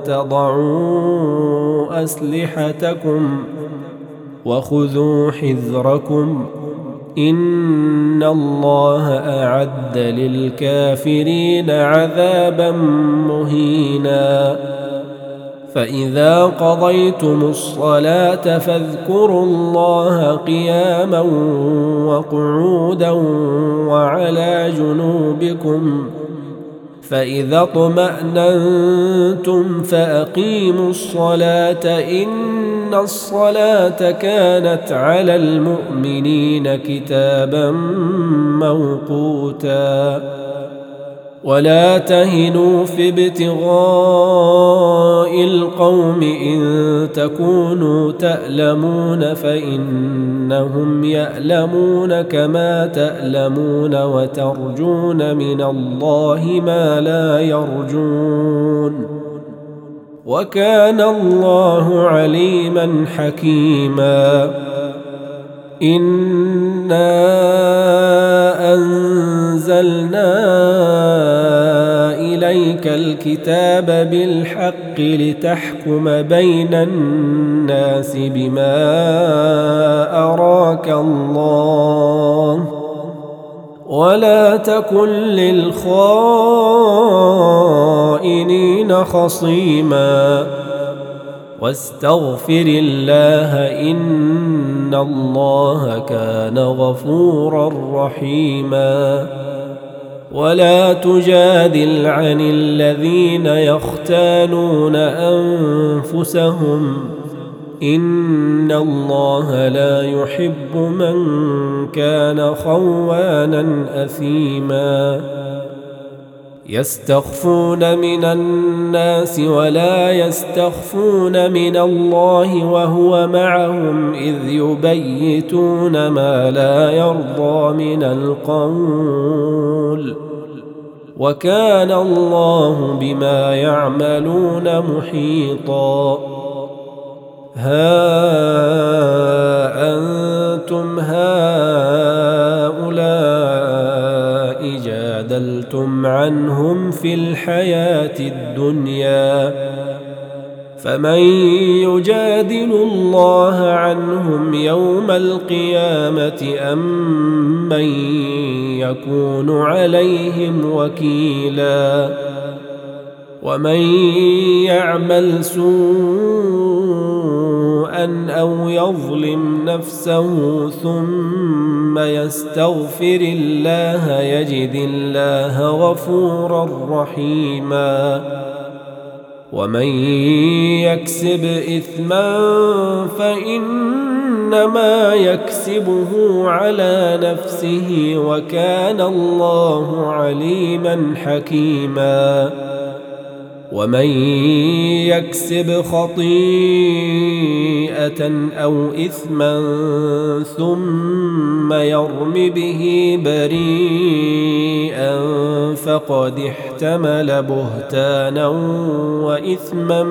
تضعوا أسلحتكم وخذوا حذركم إن الله أعد للكافرين عذابا مهينا. فإذا قضيتم الصلاة فاذكروا الله قياما وقعودا وعلى جنوبكم فإذا اطمأننتم فأقيموا الصلاة إن الصلاة كانت على المؤمنين كتابا موقوتا ولا تهنوا في ابتغاء القوم إن تكونوا تألمون فإنهم يألمون كما تألمون وترجون من الله ما لا يرجون وكان الله عليما حكيما إنا أنزلنا إليك الكتاب بالحق لتحكم بين الناس بما أراك الله ولا تكن للخائنين خصيما واستغفر الله إن الله كان غفورا رحيما ولا تجادل عن الذين يختانون أنفسهم إن الله لا يحب من كان خوانا أثيما يستخفون من الناس ولا يستخفون من الله وهو معهم إذ يبيتون ما لا يرضى من القول وكان الله بما يعملون محيطا ها أنتم هؤلاء جادلتم عنهم في الحياة الدنيا فمن يجادل الله عنهم يوم القيامة أم من يكون عليهم وكيلا ومن يعمل سوءا أو يظلم نفسه ثم يستغفر الله يجد الله غفورا رحيما ومن يكسب إثما فإنما يكسبه على نفسه وكان الله عليما حكيما ومن يكسب خطيئة أو إثما ثم يرم به بريئا فقد احتمل بهتانا وإثما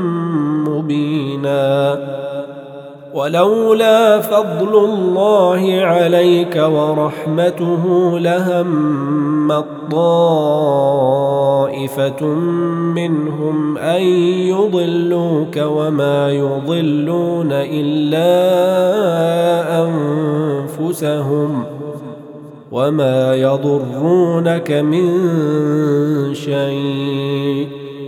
مبينا ولولا فضل الله عليك ورحمته لهم طائفة منهم أن يضلوك وما يضلون إلا أنفسهم وما يضرونك من شيء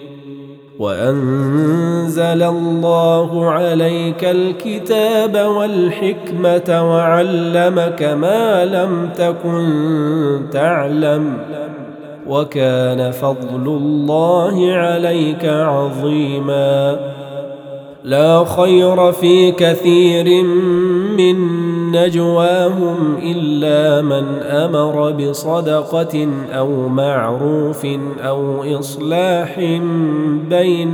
وأنزل الله عليك الكتاب والحكمة وعلمك ما لم تكن تعلم وكان فضل الله عليك عظيما لا خير في كثير من نجواهم إلا من أمر بصدقة أو معروف أو إصلاح بين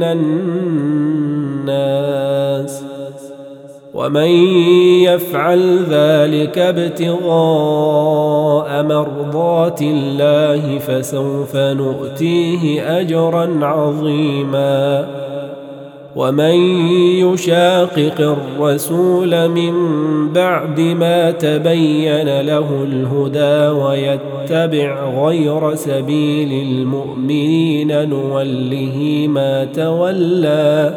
الناس ومن يفعل ذلك ابتغاء مرضات الله فسوف نؤتيه أجرا عظيما ومن يشاقق الرسول من بعد ما تبين له الهدى ويتبع غير سبيل المؤمنين نوله ما تولى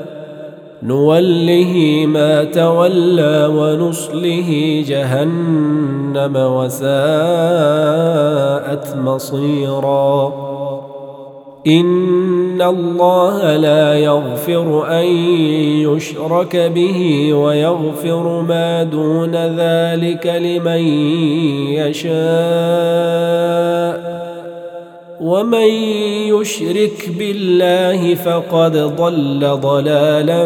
نوله ما تولى ونصله جهنم وساءت مصيرا إن الله لا يغفر أن يشرك به ويغفر ما دون ذلك لمن يشاء ومن يشرك بالله فقد ضل ضلالا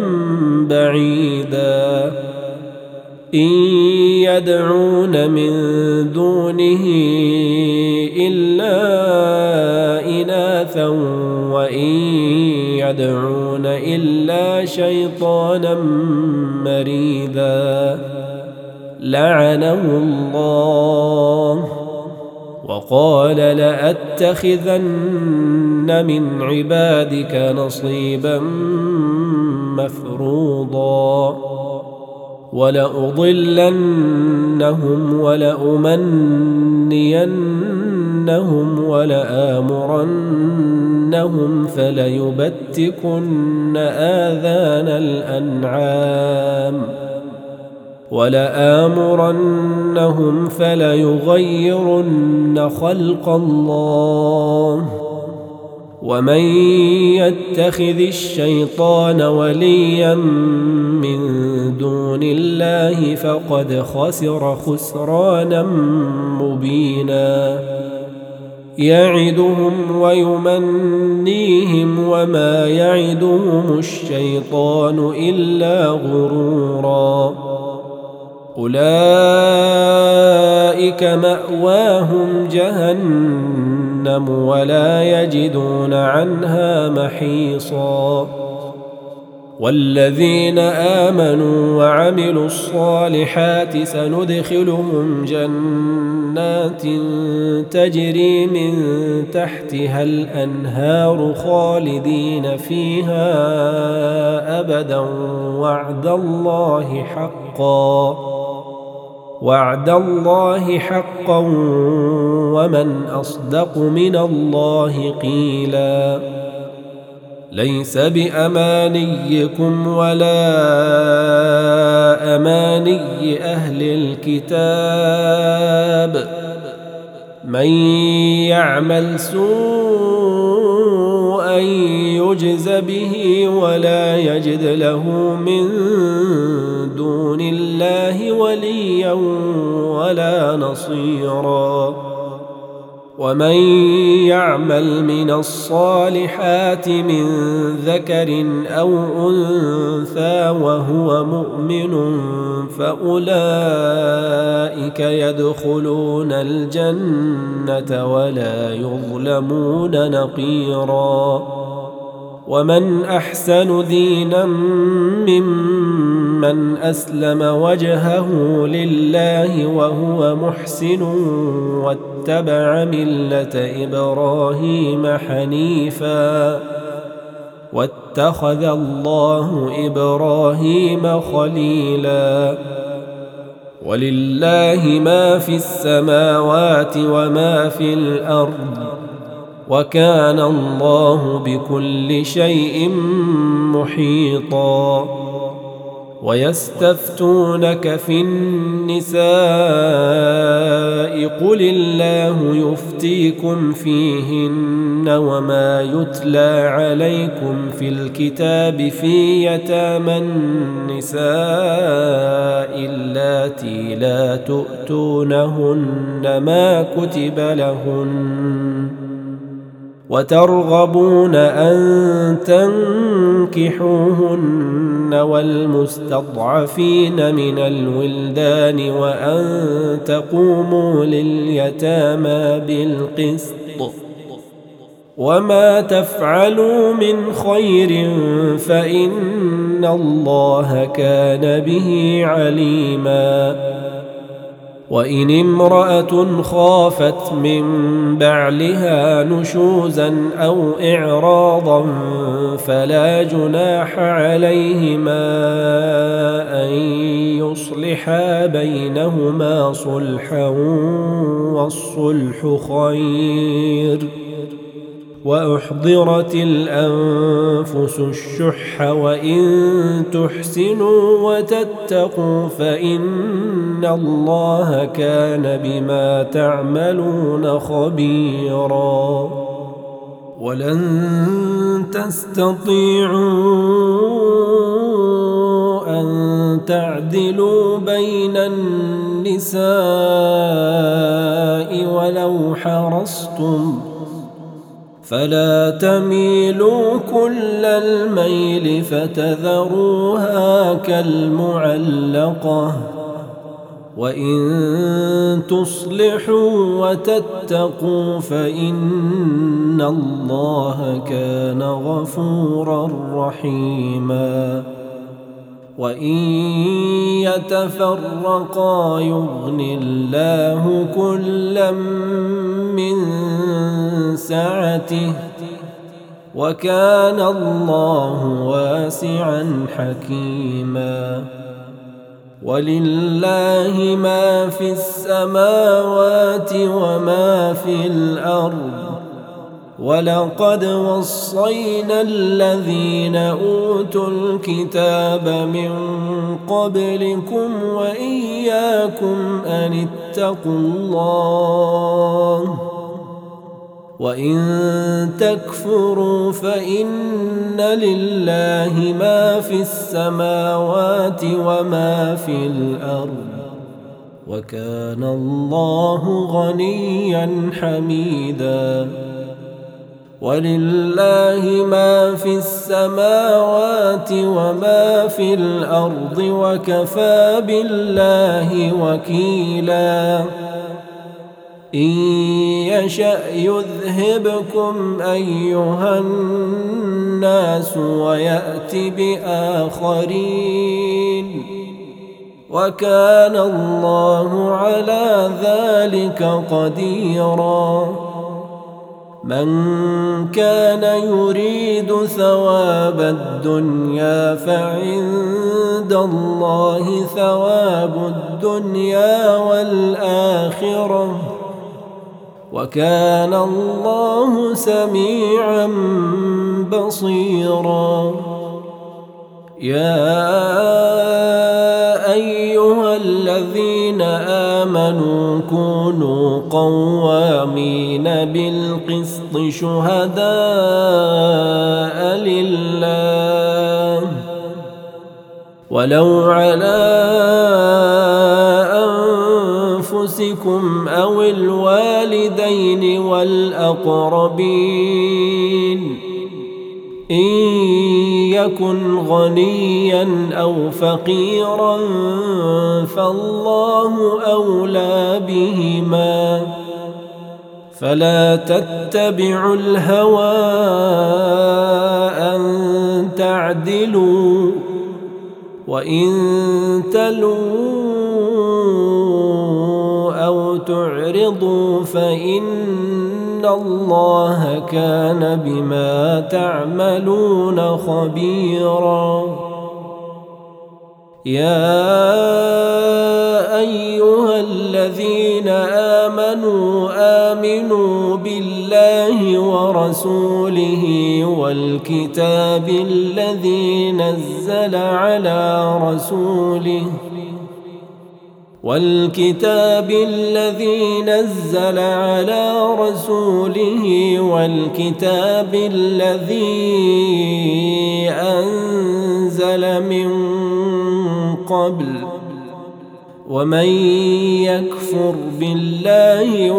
بعيدا إن يدعون من دونه إلا إناثا وإن يدعون إلا شيطانا مريدا لعنه الله وقال لأتخذن من عبادك نصيبا مفروضا ولأضلنهم ولأمنينهم ولآمرنهم فليبتكن آذان الأنعام ولآمرنهم فليغيرن خلق الله ومن يتخذ الشيطان وليا من دون الله فقد خسر خسرانا مبينا يعدهم ويمنيهم وما يعدهم الشيطان إلا غرورا أولئك مأواهم جهنم ولا يجدون عنها محيصا والذين آمنوا وعملوا الصالحات سندخلهم جنات تجري من تحتها الأنهار خالدين فيها أبدا وعد الله حقا وعد الله حقا ومن أصدق من الله قيلا ليس بأمانيكم ولا أماني أهل الكتاب من يعمل سوءا يجز به ولا يجد له من دون الله وليا ولا نصيرا ومن يعمل من الصالحات من ذكر أو أنثى وهو مؤمن فأولئك يدخلون الجنة ولا يظلمون نقيرا ومن أحسن دينا ممن أسلم وجهه لله وهو محسن واتبع ملة إبراهيم حنيفا واتخذ الله إبراهيم خليلا ولله ما في السماوات وما في الأرض وكان الله بكل شيء محيطا ويستفتونك في النساء قل الله يفتيكم فيهن وما يتلى عليكم في الكتاب في يتامى النساء اللاتي لا تؤتونهن ما كتب لهن وترغبون أن تنكحوهن والمستضعفين من الولدان وأن تقوموا لليتامى بالقسط وما تفعلوا من خير فإن الله كان به عليما وإن امرأة خافت من بعلها نشوزا أو إعراضا فلا جناح عليهما أن يصلحا بينهما صلحا والصلح خير وأحضرت الأنفس الشح وإن تحسنوا وتتقوا فإن الله كان بما تعملون خبيرا ولن تستطيعوا أن تعدلوا بين النساء ولو حرصتم فلا تميلوا كل الميل فتذروها كالمعلقة وإن تصلحوا وتتقوا فإن الله كان غفورا رحيما وإن يتفرقا يغن الله كلا من سعته وكان الله واسعا حكيما ولله ما في السماوات وما في الأرض ولقد وصينا الذين أوتوا الكتاب من قبلكم وإياكم أن اتقوا الله وإن تكفروا فإن لله ما في السماوات وما في الأرض وكان الله غنيا حميدا ولله ما في السماوات وما في الأرض وكفى بالله وكيلا إن يشأ يذهبكم أيها الناس ويأت بآخرين وكان الله على ذلك قديرا من كان يريد ثواب الدنيا فعند الله ثواب الدنيا والآخرة وكان الله سميعا بصيرا يا أيها الذين آمنوا كونوا قوامين بالقسط شهداء لله ولو على أنفسكم أو الوالدين والأقربين إن يكن غنيا أو فقيرا فالله أولى بهما فلا تتبعوا الهوى أن تعدلوا وإن تلووا أو تعرضوا فإن الله كان بما تعملون خبيرا يا أيها الذين آمنوا آمنوا بالله ورسوله والكتاب الذي نزل على رسوله والكتاب الذي نزل على رسوله والكتاب الذي أنزل من قبل ومن يكفر بالله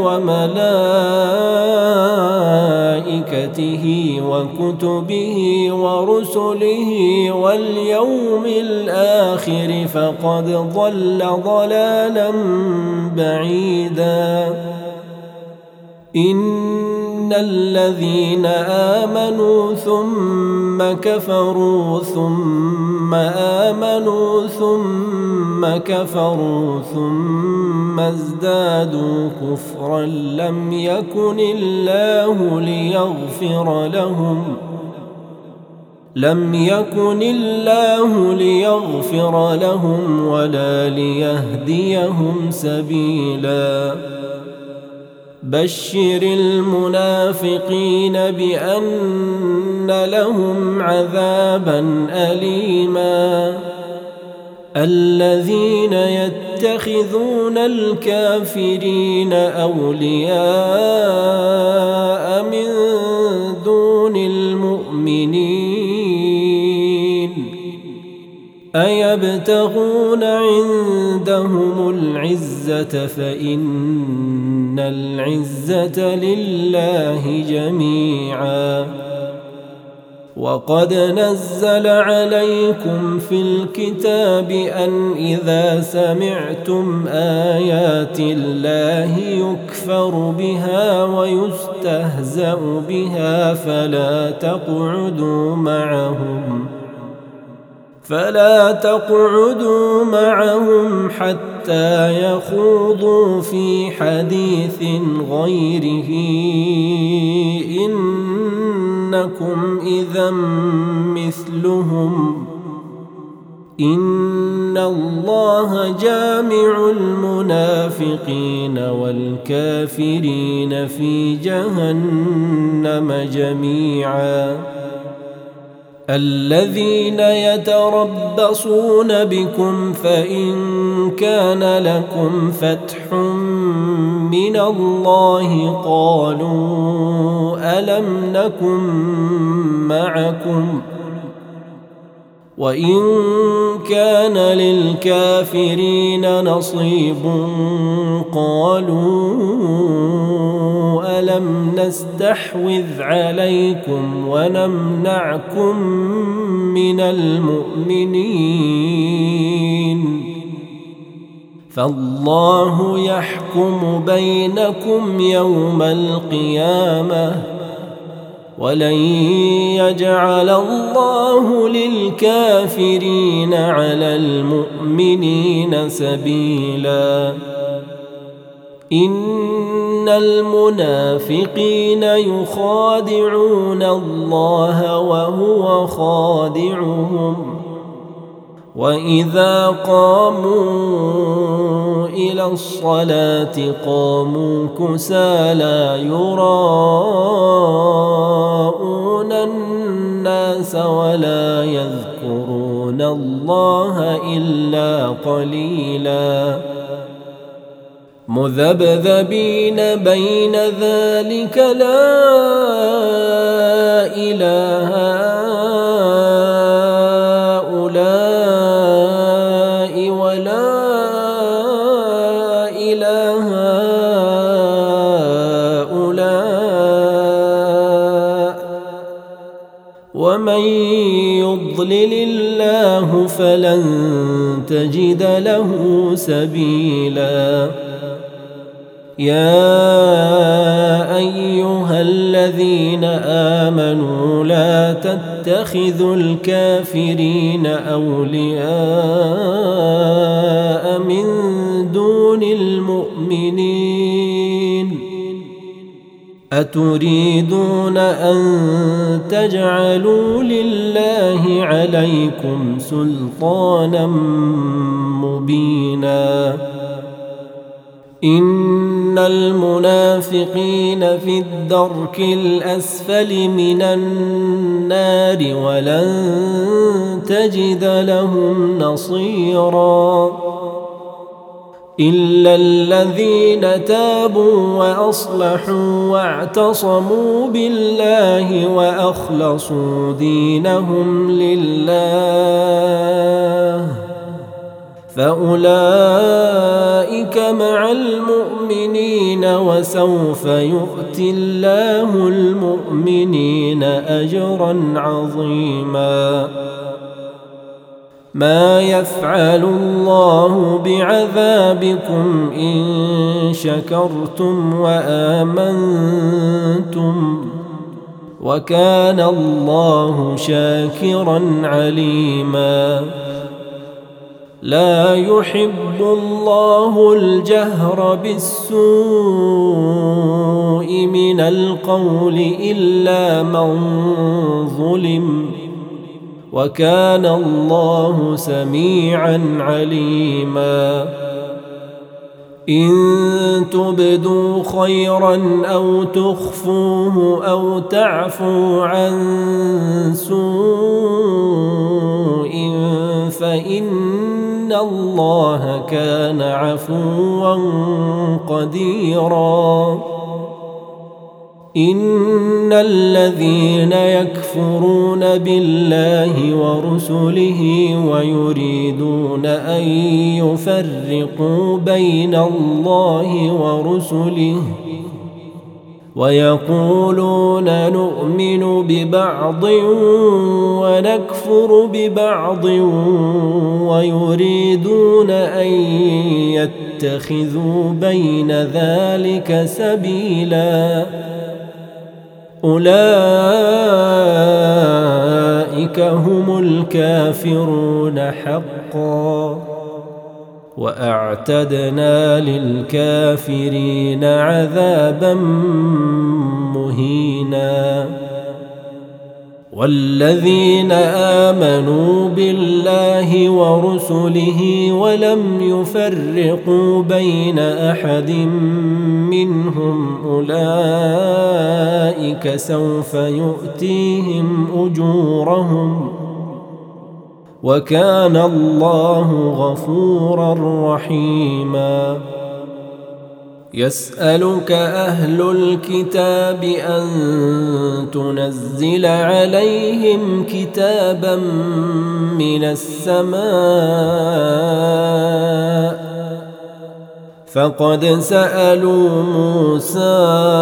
وملائكته وكتبه ورسله واليوم الآخر فقد ضل ضلالا بعيدا إن الذين آمنوا ثم كفروا ثم آمنوا ثم كفروا ثم ازدادوا كفرا لم يكن الله ليغفر لهم لم يكن الله ليغفر لهم ولا ليهديهم سبيلا بشر المنافقين بأن لهم عذابا أليما الذين يتخذون الكافرين أولياء من دون المؤمنين أيبتغون يبتغون عندهم العزة فإن العزة لله جميعا. وقد نزل عليكم في الكتاب أن إذا سمعتم آيات الله يكفر بها ويستهزأ بها فلا تقعدوا معهم فلا تقعدوا معهم حتى يخوضوا في حديث غيره إنكم إذا مثلهم إن الله جامع المنافقين والكافرين في جهنم جميعا. الذين يتربصون بكم فإن كان لكم فتح من الله قالوا ألم نكن معكم وإن كان للكافرين نصيب قالوا ألم نستحوذ عليكم ونمنعكم من المؤمنين فالله يحكم بينكم يوم القيامة ولن يجعل الله للكافرين على المؤمنين سبيلا. إن المنافقين يخادعون الله وهو خادعهم وإذا قاموا إلى الصلاة قاموا كسالى يراءون الناس ولا يذكرون الله إلا قليلا مذبذبين بين ذلك لا إله هؤلاء ولا إله هؤلاء ومن يضلل الله فلن تجد له سبيلا. يا أيها الذين آمنوا لا تتخذوا الكافرين أولياء من دون المؤمنين أتريدون أن تجعلوا لله عليكم سلطانا مبينا. إن المنافقين في الدرك الأسفل من النار ولن تجد لهم نصيرا إلا الذين تابوا وأصلحوا واعتصموا بالله وأخلصوا دينهم لله فأولئك مع المؤمنين وسوف يؤتي الله المؤمنين أجرا عظيما. ما يفعل الله بعذابكم إن شكرتم وآمنتم وكان الله شاكرا عليما. لا يحب الله الجهر بالسوء من القول إلا من ظلم وكان الله سميعا عليما. إن تبدوا خيرا أو تخفوه أو تعفوا عن سوء فإن الله كان عفوا قديرا. إن الذين يكفرون بالله ورسله ويريدون أن يفرقوا بين الله ورسله ويقولون نؤمن ببعض ونكفر ببعض ويريدون أن يتخذوا بين ذلك سبيلا أولئك هم الكافرون حقا وأعتدنا للكافرين عذابا مهينا والذين آمنوا بالله ورسله ولم يفرقوا بين أحد منهم أولئك سوف يؤتيهم أجورهم وكان الله غفورا رحيما يسألك أهل الكتاب أن تنزل عليهم كتابا من السماء فقد سألوا موسى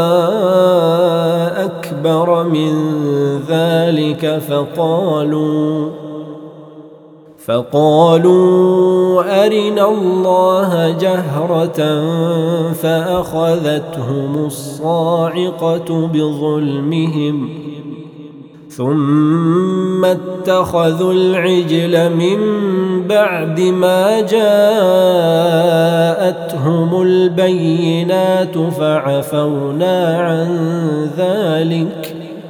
أكبر من ذلك فقالوا فقالوا أرنا الله جهرة فأخذتهم الصاعقة بظلمهم ثم اتخذوا العجل من بعد ما جاءتهم البينات فعفونا عن ذلك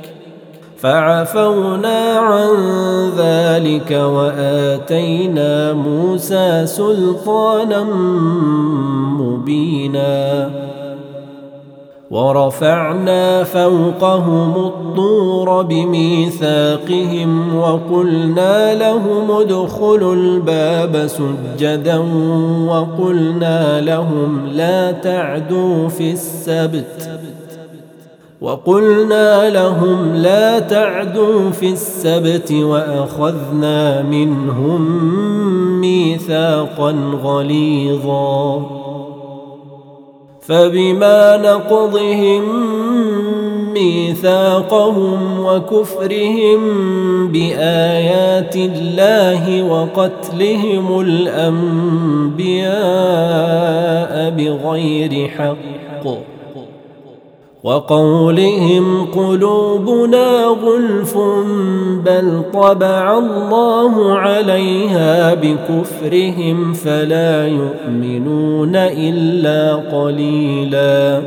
فعفونا عن ذلك وآتينا موسى سلطانا مبينا ورفعنا فوقهم الطور بميثاقهم وقلنا لهم ادخلوا الباب سجدا وقلنا لهم لا تعدوا في السبت وقلنا لهم لا تعدوا في السبت وأخذنا منهم ميثاقا غليظا فبما نقضهم ميثاقهم وكفرهم بآيات الله وقتلهم الأنبياء بغير حق وقولهم قلوبنا غلف بل طبع الله عليها بكفرهم فلا يؤمنون إلا قليلا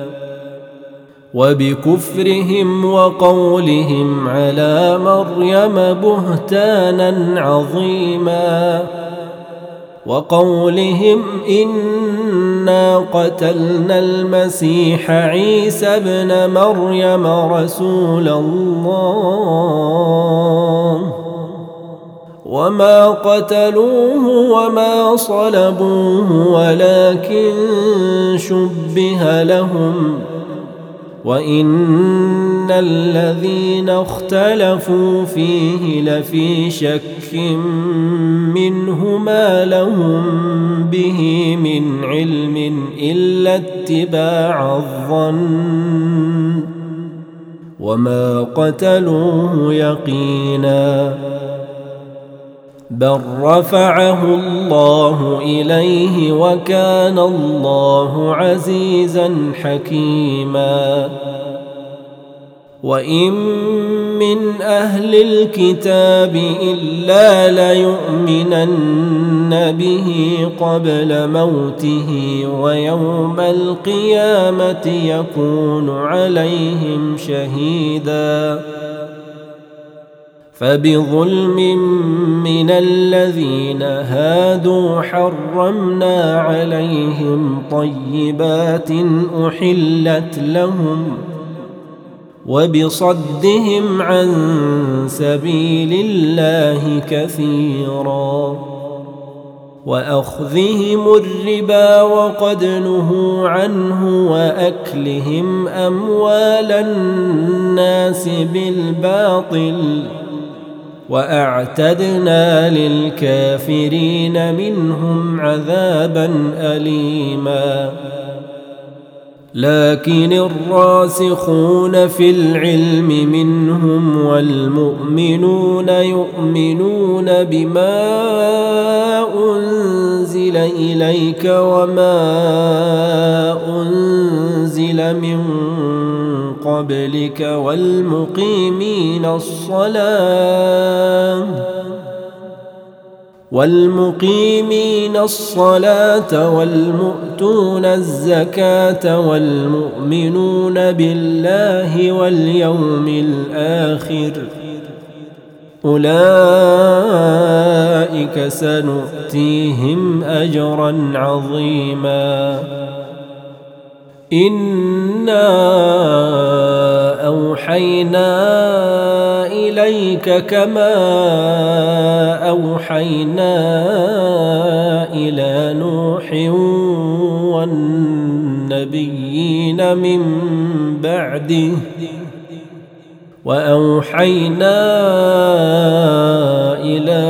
وبكفرهم وقولهم على مريم بهتانا عظيما وقولهم إنا قتلنا المسيح عيسى ابن مريم رسول الله وما قتلوه وما صلبوه ولكن شبه لهم وإن الذين اختلفوا فيه لفي شك منه ما لهم به من علم إلا اتباع الظن وما قتلوه يقينا بل رفعه الله إليه وكان الله عزيزا حكيما وإن من أهل الكتاب إلا ليؤمنن به قبل موته ويوم القيامة يكون عليهم شهيدا فبظلم من الذين هادوا حرمنا عليهم طيبات أحلت لهم وبصدهم عن سبيل الله كثيرا وأخذهم الربا وقد نهوا عنه وأكلهم أموال الناس بالباطل وأعتدنا للكافرين منهم عذابا أليما. لكن الراسخون في العلم منهم والمؤمنون يؤمنون بما أنزل إليك وما أنزل من قبلك والمقيمين الصلاة والمقيمين الصلاة والمؤتون الزكاة والمؤمنون بالله واليوم الآخر أولئك سنؤتيهم أجرا عظيما. إنا أوحينا إليك كما أوحينا إلى نوح والنبيين من بعده وأوحينا إلى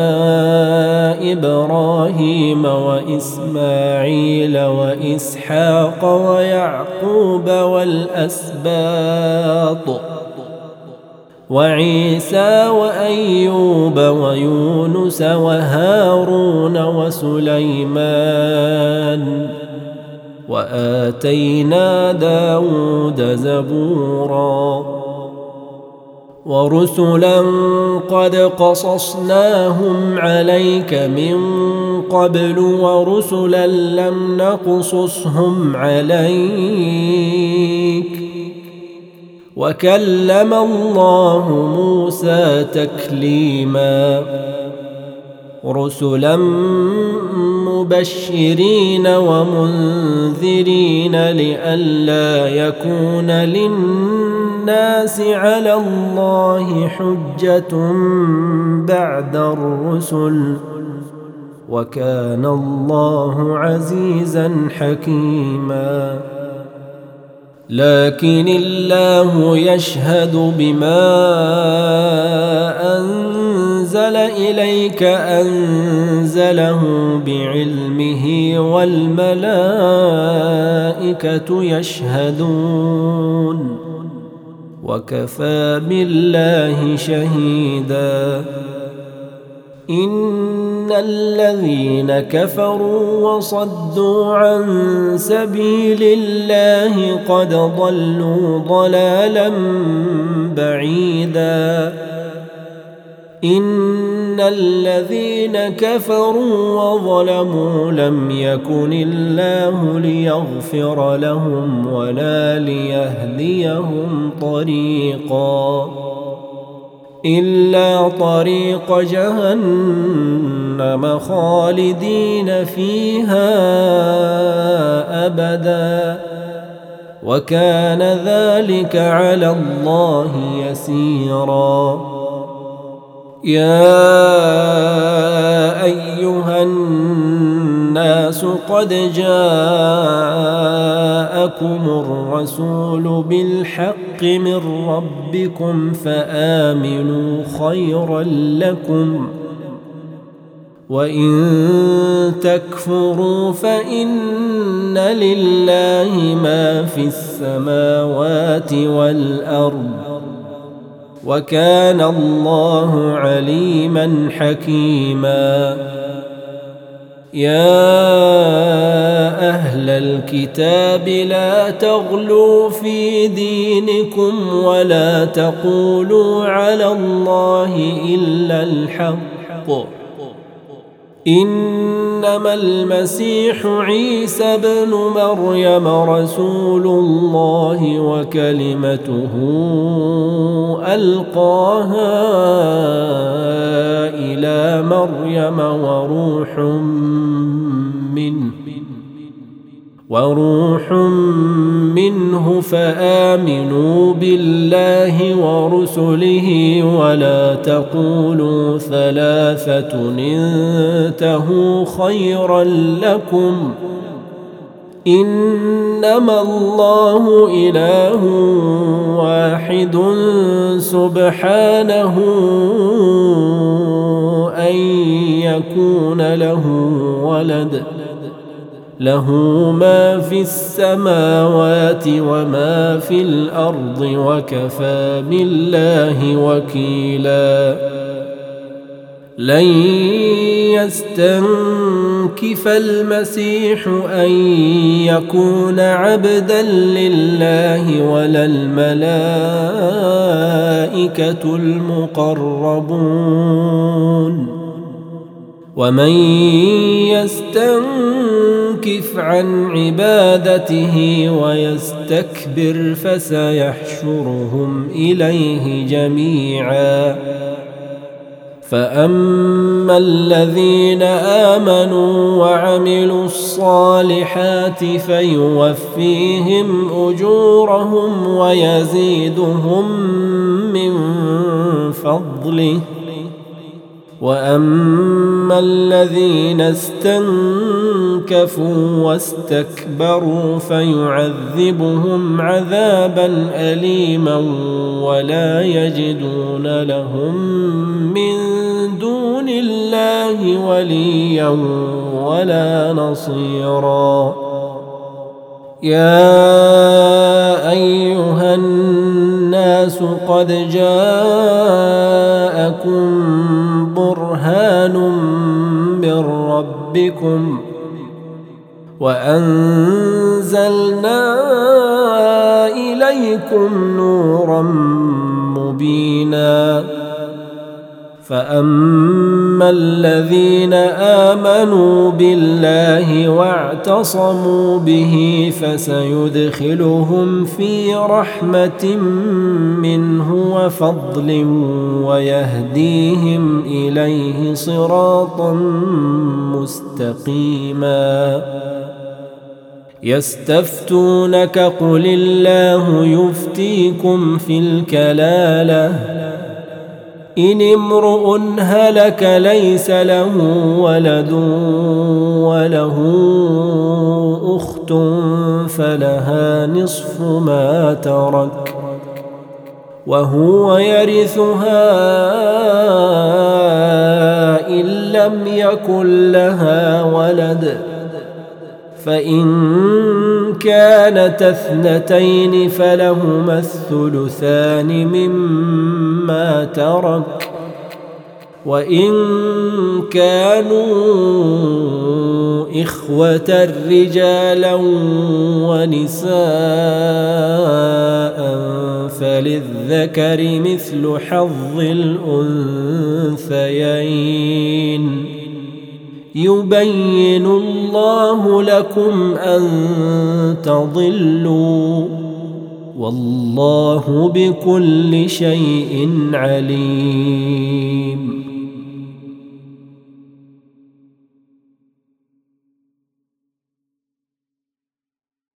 إبراهيم وإسماعيل وإسحاق ويعقوب والأسباط وعيسى وأيوب ويونس وهارون وسليمان وآتينا داود زبورا. ورسلا قد قصصناهم عليك من قبل ورسلا لم نقصصهم عليك وكلم الله موسى تكليما. رسلا مبشرين ومنذرين لئلا يكون للناس على الله حجة بعد الرسل وكان الله عزيزا حكيما. لكن الله يشهد بما أنزل إليك أنزله بعلمه والملائكة يشهدون وكفى بالله شهيدا. إن الذين كفروا وصدوا عن سبيل الله قد ضلوا ضلالا بعيدا. إن الذين كفروا وظلموا لم يكن الله ليغفر لهم ولا ليهديهم طريقا إلا طريق جهنم خالدين فيها أبدا وكان ذلك على الله يسيرا. يا أيها الناس قد جاءكم الرسول بالحق من ربكم فآمنوا خيرا لكم وإن تكفروا فإن لله ما في السماوات والأرض وكان الله عليما حكيما. يا أهل الكتاب لا تغلوا في دينكم ولا تقولوا على الله إلا الحق إنما المسيح عيسى بن مريم رسول الله وكلمته ألقاها إلى مريم وروح منه وروح منه فآمنوا بالله ورسله ولا تقولوا ثلاثة انتهوا خيرا لكم إنما الله إله واحد سبحانه أن يكون له ولد له ما في السماوات وما في الأرض وكفى بالله وكيلا لن يستنكف المسيح أن يكون عبدا لله ولا الملائكة المقربون ومن يستنكف عن عبادته ويستكبر فسيحشرهم إليه جميعا فأما الذين آمنوا وعملوا الصالحات فيوفيهم أجورهم ويزيدهم من فضله وأما الذين استنكفوا واستكبروا فيعذبهم عذابا أليما ولا يجدون لهم من دون الله وليا ولا نصيرا يا أيها الناس قد جاءكم برهان من ربكم وأنزلنا إليكم نورا مبينا فأما الذين آمنوا بالله واعتصموا به فسيدخلهم في رحمة منه وفضل ويهديهم إليه صراطا مستقيما يستفتونك قل الله يفتيكم في الكلالة إن امرؤ هلك ليس له ولد وله أخت فلها نصف ما ترك وهو يرثها إن لم يكن لها ولد فإن كانت اثنتين فلهما الثلثان مما ترك وإن كانوا إخوة رجالا ونساء فللذكر مثل حظ الأنثيين يبين الله لكم أن تضلوا والله بكل شيء عليم.